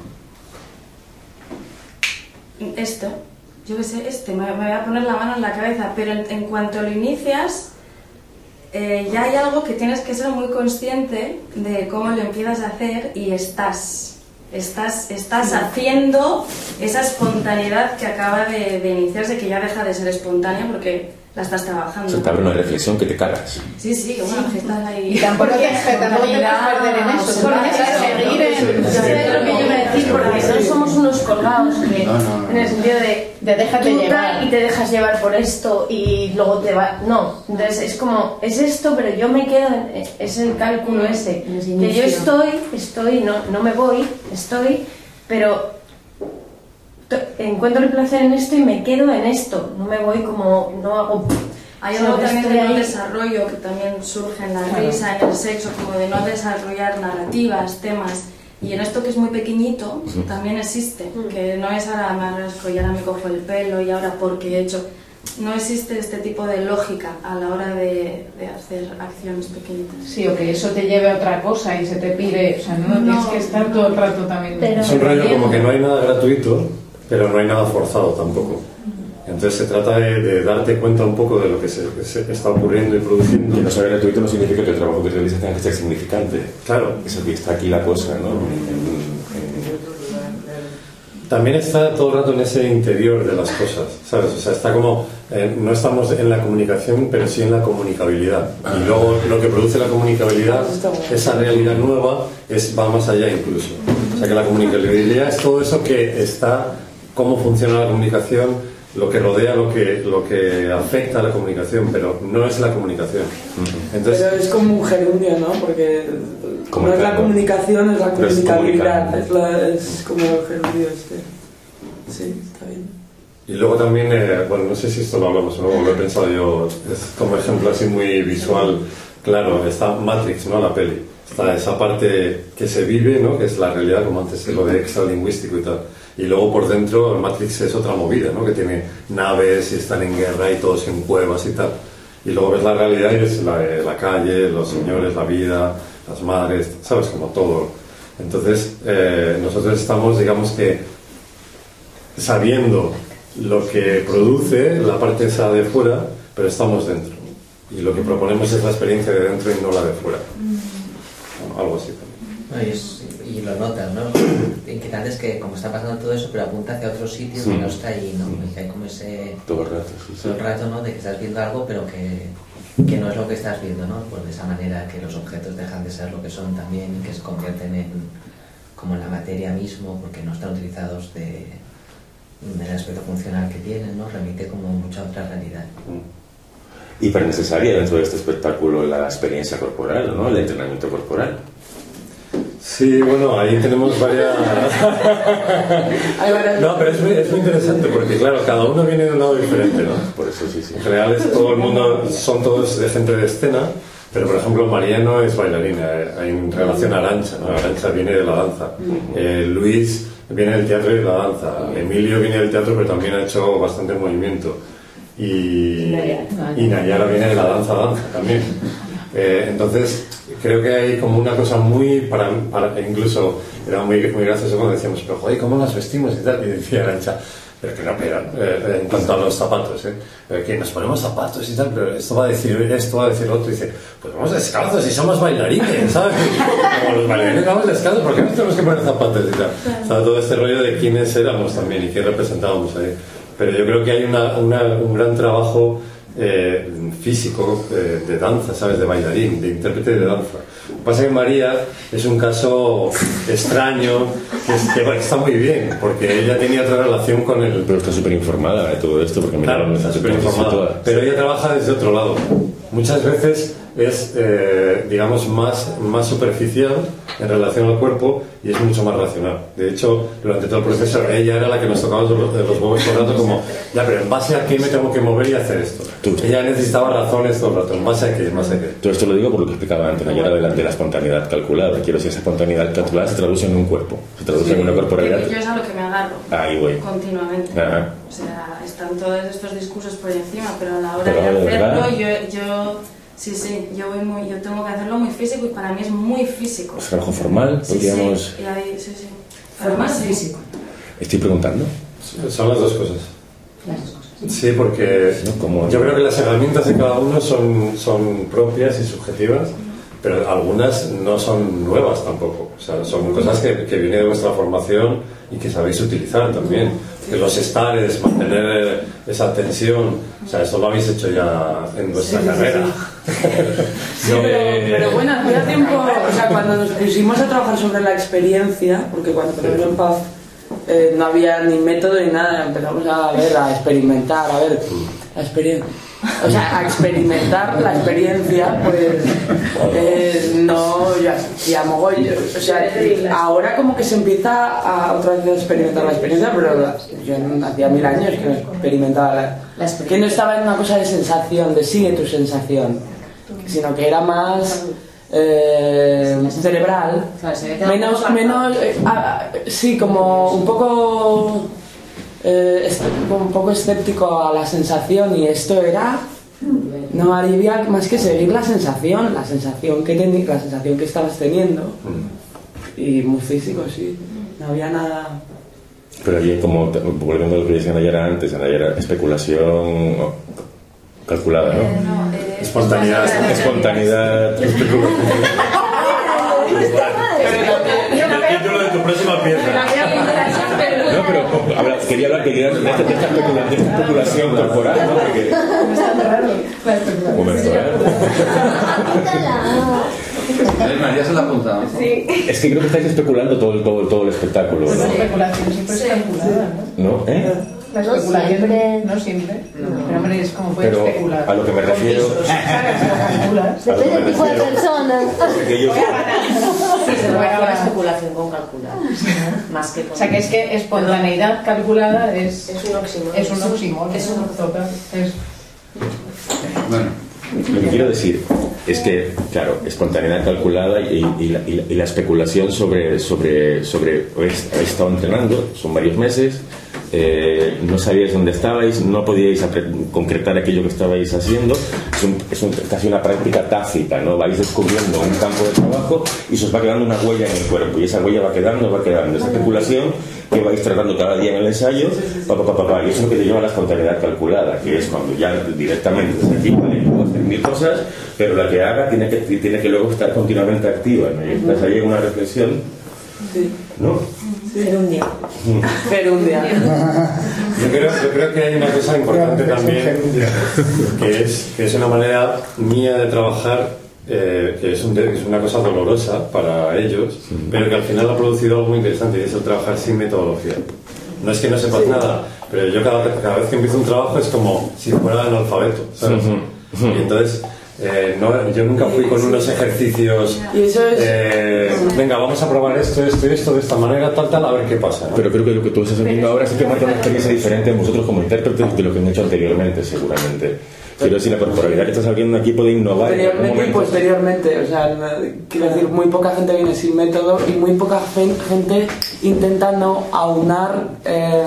Esto, yo qué sé, este, me, me voy a poner la mano en la cabeza, pero en, en cuanto lo inicias, eh, ya hay algo que tienes que ser muy consciente de cómo lo empiezas a hacer y estás, estás, estás haciendo esa espontaneidad que acaba de, de iniciarse, que ya deja de ser espontánea porque la estás trabajando. Se te abre una reflexión que te cagas. Sí, sí, bueno, que estás ahí. Y tampoco te tampoco te puedes perder en eso. Porque Tienes que seguir en... ¿sabes lo que yo iba a decir? Porque no somos unos colgados que, No, no, no. en el sentido de, De déjate tú llevar. tal y te dejas llevar por esto y luego te va... No, entonces es como, es esto, pero yo me quedo, en, es el cálculo ese, Ese que inicio. yo estoy, estoy, no, no me voy, estoy, pero to- encuentro el placer en esto y me quedo en esto, no me voy como, no hago... Hay sino algo que también estoy de no ahí. desarrollo que también surge en la risa, en el sexo, como de no desarrollar narrativas, temas. Y en esto que es muy pequeñito, también existe, que no es ahora me arrasco y ahora me cojo el pelo y ahora porque he hecho... No existe este tipo de lógica a la hora de, de hacer acciones pequeñitas. Sí, o que eso te lleve a otra cosa y se te pire... O sea, no, no tienes que estar todo el rato también... Pero- Es un rollo como que no hay nada gratuito, pero no hay nada forzado tampoco. Entonces se trata de, de darte cuenta un poco de lo que se, que se está ocurriendo y produciendo. Que no sea gratuito no significa que el trabajo que realizas tenga que ser significante. Claro. Es aquí, está aquí la cosa, ¿no? En- en- también está todo el rato en ese interior de las cosas, ¿sabes? O sea, está como, eh, no estamos en la comunicación, pero sí en la comunicabilidad. Y luego lo que produce la comunicabilidad, esa realidad nueva, es, va más allá incluso. O sea, que la comunicabilidad es todo eso que está, cómo funciona la comunicación, lo que rodea, lo que, lo que afecta a la comunicación, pero no es la comunicación. Entonces, pero es como un gerundio, ¿no? Porque no es la comunicación, es la comunicabilidad, es, la, es como el gerundio este. Sí, está bien. Y luego también, eh, bueno, no sé si esto lo hablamos o no, lo he pensado yo, es como ejemplo así muy visual, claro, está Matrix, ¿no? La peli. Está esa parte que se vive, ¿no? Que es la realidad, como antes lo de extralingüístico y tal. Y luego por dentro Matrix es otra movida, ¿no? Que tiene naves y están en guerra y todos en cuevas y tal. Y luego ves la realidad y es la, la calle, los señores, la vida, las madres, ¿sabes? Como todo. Entonces eh, nosotros estamos, digamos que, sabiendo lo que produce la parte esa de fuera, pero estamos dentro. Y lo que proponemos es la experiencia de dentro y no la de fuera. Bueno, algo así también. No, y, es, y lo notas, ¿no? Inquietante es que como está pasando todo eso, pero apunta hacia otro sitio sí. que no está allí, ¿no? Y que hay como ese... Todo el rato, sí, sí. Todo el rato, ¿no? De que estás viendo algo, pero que, que no es lo que estás viendo, ¿no? Pues de esa manera que los objetos dejan de ser lo que son también y que se convierten en como en la materia mismo, porque no están utilizados de, del aspecto funcional que tienen, ¿no? Remite como mucha otra realidad. Y pero necesaria dentro de este espectáculo la experiencia corporal, ¿no? El entrenamiento corporal. Sí, bueno, ahí tenemos varias... No, pero es muy, es muy interesante porque, claro, cada uno viene de un lado diferente, ¿no? Por eso sí, sí. En general es todo el mundo, son todos de gente de escena, pero por ejemplo Mariano es bailarina, en relación a Arantxa, ¿no? Arantxa viene de la danza. Eh, Luis viene del teatro y de la danza. Emilio viene del teatro, pero también ha hecho bastante movimiento. Y, y Nayara viene de la danza-danza también. Eh, entonces, creo que hay como una cosa muy, para, para incluso era muy, muy gracioso cuando decíamos, pero joder, ¿cómo nos vestimos y tal? Y decía Arantxa, pero que no pegan, eh, en cuanto a los zapatos, ¿eh? Eh, que nos ponemos zapatos y tal, pero esto va a decir esto, va a decir otro, y dice, pues vamos descalzos y somos bailarines, ¿sabes? Como los bailarines vamos descalzos, ¿por qué nos tenemos que poner zapatos y tal? O sea, todo este rollo de quiénes éramos también y qué representábamos ahí. Pero yo creo que hay una, una, un gran trabajo eh, físico eh, de danza, ¿sabes? De bailarín, de intérprete de danza. Lo que pasa es que María es un caso extraño, que, es, que está muy bien, porque ella tenía otra relación con el... Pero está súper informada de todo esto, porque mira, claro, está súper informada. Pero ella trabaja desde otro lado. Muchas veces es, eh, digamos, más, más superficial en relación al cuerpo y es mucho más racional. De hecho, durante todo el proceso, ella era la que nos tocaba los, los huevos todo el rato, como, ya, pero ¿en base a qué me tengo que mover y hacer esto? Tú. Ella necesitaba razones todo el rato, ¿en base a qué? ¿En base a qué? Todo esto lo digo por lo que explicaba antes, ayer de la, de la espontaneidad calculada. Quiero decir, esa espontaneidad calculada se traduce en un cuerpo, se traduce sí, en una corporalidad. Yo es a lo que me agarro. Ahí voy. Continuamente. Ajá. O sea, están todos estos discursos por encima, pero a la hora pero de hacerlo, de yo... yo Sí, sí, yo, voy muy, yo tengo que hacerlo muy físico y para mí es muy físico. ¿Es trabajo formal? Sí, podríamos... sí, y ahí, sí, sí. Formal sí. físico. Estoy preguntando. Son las dos cosas. Las dos cosas. Sí, porque ¿no? Como... yo creo que las herramientas de cada uno son, son propias y subjetivas, pero algunas no son nuevas tampoco. O sea, son cosas que, que vienen de vuestra formación y que sabéis utilizar también. Que los estares, mantener esa tensión, o sea, eso lo habéis hecho ya en vuestra sí, carrera. Sí, sí, pero, pero bueno, hacía tiempo, o sea, cuando nos pusimos a trabajar sobre la experiencia, porque cuando empezamos en Paz eh, no había ni método ni nada, empezamos a ver, a experimentar, a ver, la experiencia. O sea, a experimentar la experiencia, pues eh, no, ya, ya mogollón. O sea, ahora como que se empieza a otra vez a experimentar la experiencia, pero yo hacía mil años que no experimentaba la, la que no estaba en una cosa de sensación, de sigue tu sensación, sino que era más eh, cerebral, menos, menos, eh, ah, sí, como un poco... Eh, un poco escéptico a la sensación y esto era no había más que seguir la sensación la sensación que teni- la sensación que estabas teniendo y muy físico, sí, no había nada. Pero allí, como volviendo a lo que decían ayer antes, ayer era especulación calculada, ¿no? Eh, no eh, espontaneidad, espontaneidad, especulación. El título de tu próxima pieza. No, pero quería hablar, quería hablar de esta, de esta, especula, de esta especulación corporal, ¿no? Porque... No es tan raro la especulación. Un momento, ¿eh? María se la ha apuntado. Sí. Es que creo que estáis especulando todo, el- todo, el- todo el espectáculo, Pues la ¿no? especulación siempre es calculada, ¿no? ¿No? ¿Eh? La No especulación siempre. no siempre. Pero hombre, es como puedes Pero especular. a lo que me refiero... Con pisos, ¿sabes? Lo calculas. A lo que Depende me del tipo de refiero... persona. Que yo... Sí, pero Bueno, bueno, la especulación con calcular. Más que con... O sea, que es que espontaneidad calculada es, Es un oxímoron. es un oxímoron. Es un total. Es, Bueno, Lo que quiero decir es que, claro, espontaneidad calculada y, y, la, y, la, y la especulación sobre, sobre, sobre habéis, habéis estado entrenando, son varios meses, eh, no sabíais dónde estabais, no podíais apre- concretar aquello que estabais haciendo, es, un, es un, casi una práctica tácita, ¿no? Vais descubriendo un campo de trabajo y se os va quedando una huella en el cuerpo y esa huella va quedando, va quedando, esa especulación que vais tratando cada día en el ensayo, pa, pa, pa, pa, pa, y eso es lo que te lleva a la espontaneidad calculada, que es cuando ya directamente desde aquí, vale, puedo hacer mil cosas, pero la que haga tiene que, tiene que luego estar continuamente activa, ¿no? Y estás ahí en una reflexión, Sí. ¿no? Pero un día. Pero un día. Yo creo, yo creo que hay una cosa importante también, que es, que es una manera mía de trabajar, eh, que es, un, es una cosa dolorosa para ellos, pero que al final ha producido algo muy interesante, y es el trabajar sin metodología. No es que no sepas nada, pero yo cada, cada vez que empiezo un trabajo es como si fuera analfabeto, ¿sabes? Y entonces... Eh, no, yo nunca fui con unos ejercicios Y eso es... eh, venga, vamos a probar esto, esto y esto de esta manera, tal, tal, a ver qué pasa, ¿no? Pero creo que lo que tú estás haciendo ahora sí que marca una experiencia diferente en vosotros como intérpretes de lo que han hecho anteriormente, seguramente. Quiero decir, la corporalidad que estás abriendo aquí puede innovar en algún Anteriormente y momento. posteriormente, o sea, no- quiero decir, muy poca gente viene sin método y muy poca gen- gente intenta no aunar, eh,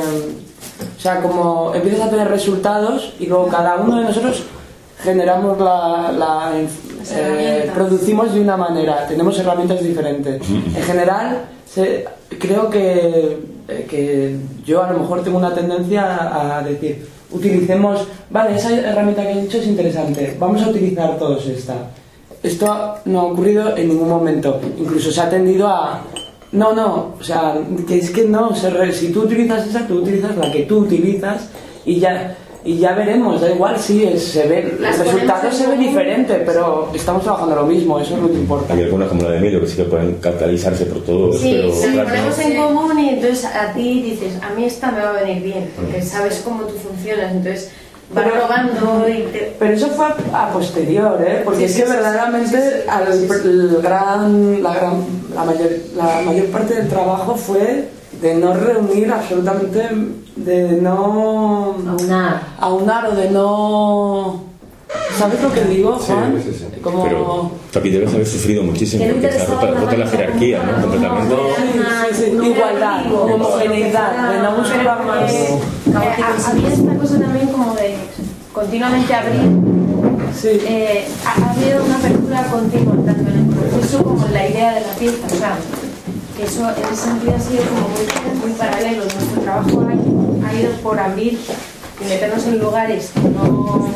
o sea, como empiezas a tener resultados y luego cada uno de nosotros generamos la, la eh, producimos de una manera, tenemos herramientas diferentes. En general, se- creo que, eh, que yo a lo mejor tengo una tendencia a, a decir, utilicemos, vale, esa herramienta que he dicho es interesante, vamos a utilizar todos esta. Esto no ha ocurrido en ningún momento, incluso se ha tendido a... No, no, o sea, que es que no, se re- si tú utilizas esa, tú utilizas la que tú utilizas y ya... Y ya veremos, da igual, sí, es- se ve, el Las resultado ponemos en se ve común. diferente, pero estamos trabajando lo mismo, eso es lo que importa. Hay algunas como la de Emilio que sí que pueden catalizarse por todos, Sí, pero se lo claro, ponemos ¿no? en común y entonces a ti dices, a mí esta me va a venir bien, porque sabes cómo tú funcionas, entonces vas Pero- probando y te... Pero eso fue a posterior, ¿eh? Porque Sí, es sí, que sí, verdaderamente sí, sí, sí, al- sí, sí. el gran, la, gran, la, mayor, la mayor parte del trabajo fue de no reunir absolutamente, de no Aunar. aunar o de no... ¿Sabes lo que digo, Sí, Juan? sí, sí. Como... Pero Tapi debes haber sufrido muchísimo Que no porque se ha interesaba roto, la roto la manera jerarquía, ¿no? como- Completamente. Sí, sí, sí, igualdad, homogeneidad, de no buscar más... Eh, ha- había esta cosa también como de continuamente abrir. Sí. Eh, ha, ha habido una apertura continua tanto en el proceso como en la idea de la pieza, o sea, que eso en ese sentido ha sido como muy, muy paralelo. Nuestro trabajo ha, ha ido por abrir y meternos en lugares que no,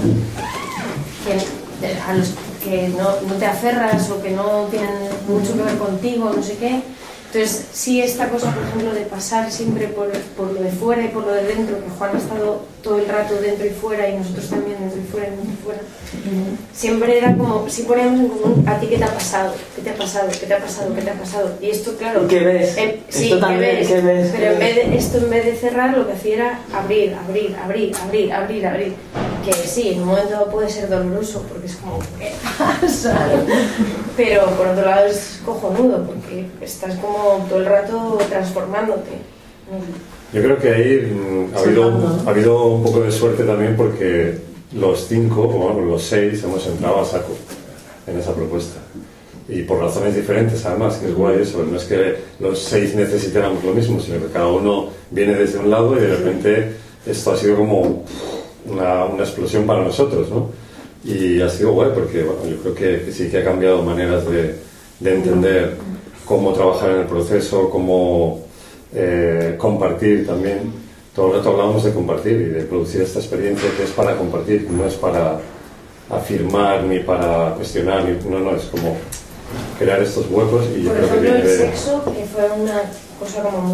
que, a los que no, no te aferras o que no tienen mucho que ver contigo, no sé qué. Entonces, sí, esta cosa, por ejemplo, de pasar siempre por, por lo de fuera y por lo de dentro, que Juan ha estado todo el rato dentro y fuera, y nosotros también dentro y fuera, dentro y fuera, siempre era como, si poníamos en común, ¿a ti qué te ha pasado? ¿Qué te ha pasado? ¿Qué te ha pasado? ¿Qué te ha pasado? Y esto, claro... ¿Qué ves? eh, sí, Esto ¿qué también, ves? ¿qué ves? Pero ¿Qué en vez ves? de, esto en vez de cerrar, lo que hacía era abrir, abrir, abrir, abrir, abrir, abrir. Que sí, en un momento puede ser doloroso, porque es como, ¿qué pasa? Pero por otro lado es cojonudo, porque estás como todo el rato transformándote. Yo creo que ahí mm, ha habido, ha habido un poco de suerte también porque los cinco, o bueno, los seis, hemos entrado a saco en esa propuesta. Y por razones diferentes, además, que es guay eso. No es que los seis necesitáramos lo mismo, sino que cada uno viene desde un lado y de repente esto ha sido como una, una explosión para nosotros, ¿no? Y ha sido guay porque, bueno, yo creo que, que sí que ha cambiado maneras de, de entender cómo trabajar en el proceso, cómo eh, compartir también. Todo el rato hablábamos de compartir y de producir esta experiencia que es para compartir, que no es para afirmar ni para cuestionar, ni, no, no, es como crear estos huecos y yo Por creo que ejemplo, viene el de... sexo, que fue una cosa como muy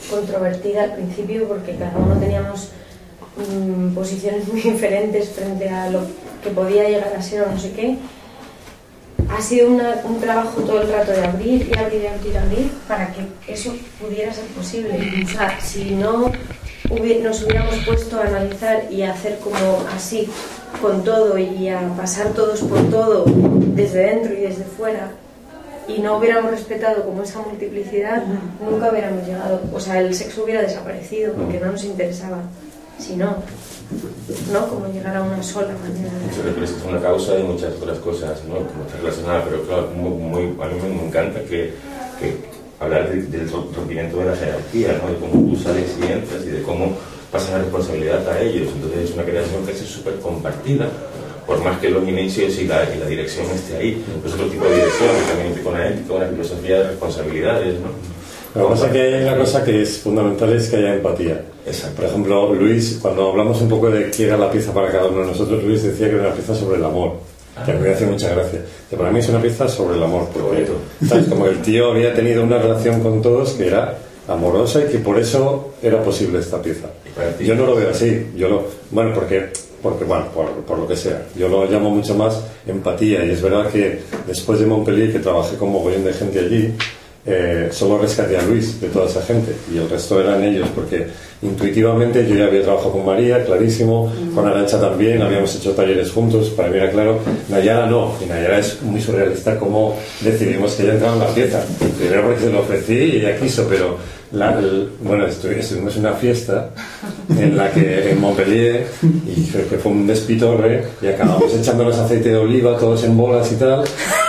controvertida al principio porque cada uno teníamos mmm, posiciones muy diferentes frente a lo que podía llegar a ser o no sé qué. Ha sido una, un trabajo todo el rato de abrir y abrir y abrir y abrir para que eso pudiera ser posible. O sea, si no hubi- nos hubiéramos puesto a analizar y a hacer como así con todo y a pasar todos por todo desde dentro y desde fuera y no hubiéramos respetado como esa multiplicidad, nunca hubiéramos llegado. O sea, el sexo hubiera desaparecido porque no nos interesaba. Si no, no como llegar a una sola manera de... Se representa una causa y muchas otras cosas, ¿no? Como está relacionada, pero claro, muy, muy, a mí me encanta que, que hablar de, del rompimiento de la jerarquía, ¿no? De cómo tú sales y entras y de cómo pasa la responsabilidad a ellos. Entonces es una creación que es súper compartida, por más que los inicios y la, y la dirección esté ahí. Es otro tipo de dirección que también implica una ética, una filosofía de responsabilidades, ¿no? Lo que pasa es que hay una cosa que es fundamental, es que haya empatía. Exacto. Por ejemplo, Luis, cuando hablamos un poco de qué era la pieza para cada uno de nosotros, Luis decía que era una pieza sobre el amor, que a mí me hace mucha gracia. Que para mí es una pieza sobre el amor, porque ¿sabes? Como el tío había tenido una relación con todos que era amorosa y que por eso era posible esta pieza. Yo no lo veo así, yo lo, bueno, porque, porque bueno, por, por lo que sea, yo lo llamo mucho más empatía, y es verdad que después de Montpellier, que trabajé con mogollón de gente allí, Eh, solo rescaté a Luis de toda esa gente y el resto eran ellos, porque intuitivamente yo ya había trabajado con María, clarísimo, con Arantxa también, habíamos hecho talleres juntos, para mí era claro. Nayara no, y Nayara es muy surrealista cómo decidimos que ella entraba en la pieza, primero porque se lo ofrecí y ella quiso, pero la, el, bueno, estuvimos en una fiesta en la que en Montpellier, y que, que fue un despitorre, y acabamos echándonos aceite de oliva todos en bolas y tal.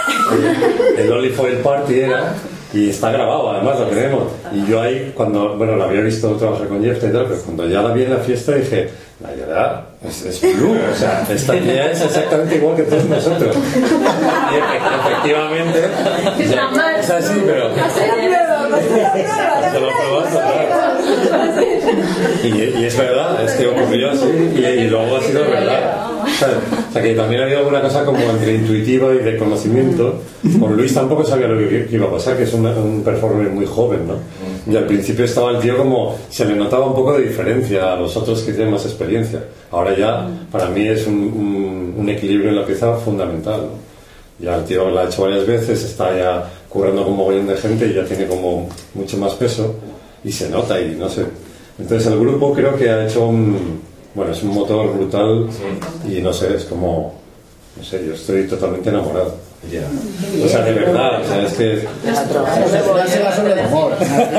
El Olive Oil Party era, y está grabado, además lo tenemos. Y yo ahí, cuando, bueno, la había visto trabajar con Jeff y tal, pero cuando ya la vi en la fiesta dije, la verdad, es, es Blue, o sea, esta tía es exactamente igual que todos nosotros. Y efectivamente, ya, es así, pero... Se lo probaste, claro. Y, y es verdad, es que ocurrió así, y, y luego ha sido verdad. O sea, que también había alguna cosa como entre intuitiva y de conocimiento. Con Luis tampoco sabía lo que iba a pasar, que es una, un performer muy joven, ¿no? Y al principio estaba el tío como... Se le notaba un poco de diferencia a los otros que tienen más experiencia. Ahora ya, para mí es un, un, un equilibrio en la pieza fundamental, ¿no? Ya el tío la ha hecho varias veces, está ya currando con mogollón de gente y ya tiene como mucho más peso y se nota y no sé. Entonces el grupo creo que ha hecho un... Bueno, es un motor brutal y no sé, es como... No sé, yo estoy totalmente enamorado. Ya. O sea, de verdad, o sea, es que... La se va sobre el amor.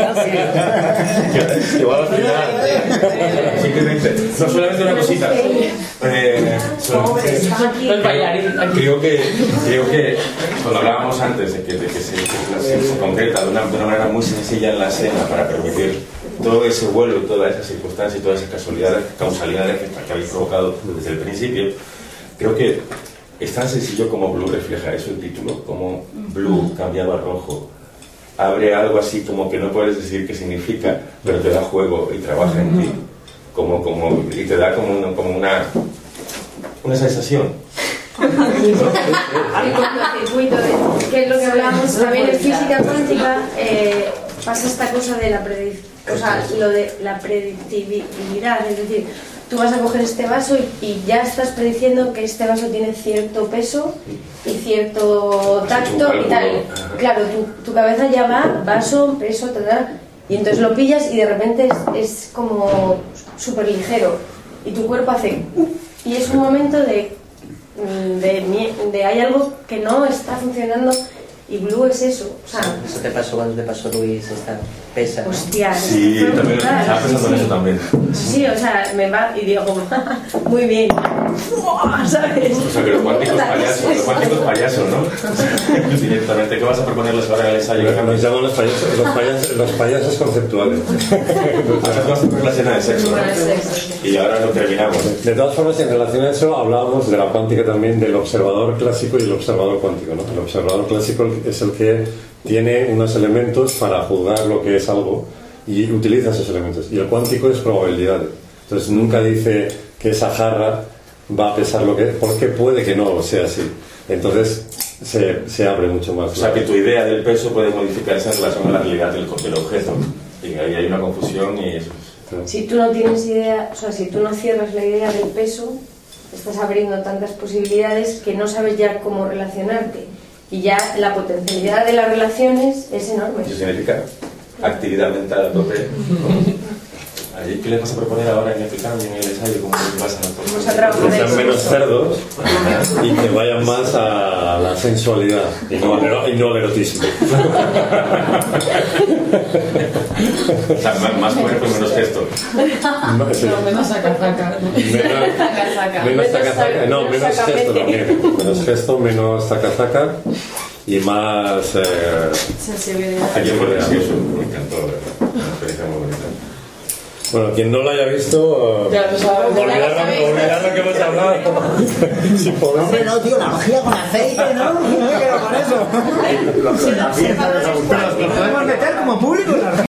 Igual al final. Simplemente. No, solamente una cosita. Eh, solamente, creo que, creo que cuando hablábamos antes de que, de que se, se, se concreta de una, de una manera muy sencilla en la escena para permitir todo ese vuelo y todas esas circunstancias y todas esas casualidades, causalidades que, que habéis provocado desde el principio, creo que es tan sencillo como Blue refleja eso, el título, como Blue cambiado a rojo. Abre algo así como que no puedes decir qué significa, pero te da juego y trabaja en ti. Como, como, y te da como una, como una, una sensación. Que es lo que hablábamos también en física cuántica, eh, pasa esta cosa de la predicción. O sea, lo de la predictibilidad, es decir, tú vas a coger este vaso y, y ya estás prediciendo que este vaso tiene cierto peso y cierto tacto y tal. Claro, tu, tu cabeza ya va, vaso, peso, tal, y entonces lo pillas y de repente es, es como súper ligero y tu cuerpo hace... Y es un momento de, de, de hay algo que no está funcionando. Y Blue es eso, o sea... Eso te pasó cuando te pasó Luis esta pesa. Hostia, sí, también estaba pensando en eso también. Sí, o sea, me va y digo como, muy bien, ¿sabes? O sea, que los cuánticos payasos, los cuánticos payasos, ¿no? Directamente, ¿qué vas a proponerles ahora en el ensayo? Nos llaman los payasos, los payasos, los payasos conceptuales. Ahora vamos a poner la escena de sexo, ¿no? Y ahora lo terminamos. De todas formas, en relación a eso, hablábamos de la cuántica también, del observador clásico y el observador cuántico, ¿no? El observador clásico es el que tiene unos elementos para juzgar lo que es algo y utiliza esos elementos. Y el cuántico es probabilidades. Entonces nunca dice que esa jarra va a pesar lo que es, porque puede que no sea así. Entonces se, se abre mucho más. O sea, que tu idea del peso puede modificarse en relación a la realidad del, del objeto. Y ahí hay una confusión y eso es... Si tú no tienes idea, o sea, si tú no cierras la idea del peso, estás abriendo tantas posibilidades que no sabes ya cómo relacionarte. Y ya la potencialidad de las relaciones es enorme. Eso significa actividad mental a tope. Allí, ¿qué les vas a proponer ahora en el cambio, en el ensayo? ¿Cómo les vas a que sean menos cerdos y que vayan más a la sensualidad y no al, ero- y no al erotismo. O sea, más, más cuerpo y menos gestos. No, sí. No, menos saca-saca. Menos, menos taca-taca. No, menos gesto también. Menos gesto, menos taca-taca y más... Eh, Sensibilidad. Ayer fue delicioso, me encantó, ¿verdad? Una experiencia muy bonita. Bueno, quien no lo haya visto, Ya lo sabes. olvidar lo, olvidar lo que hemos hablado. Si podemos. Hombre, no, tío, la vajilla con aceite, ¿no? No me quedo con eso. La pieza de los podemos meter como público.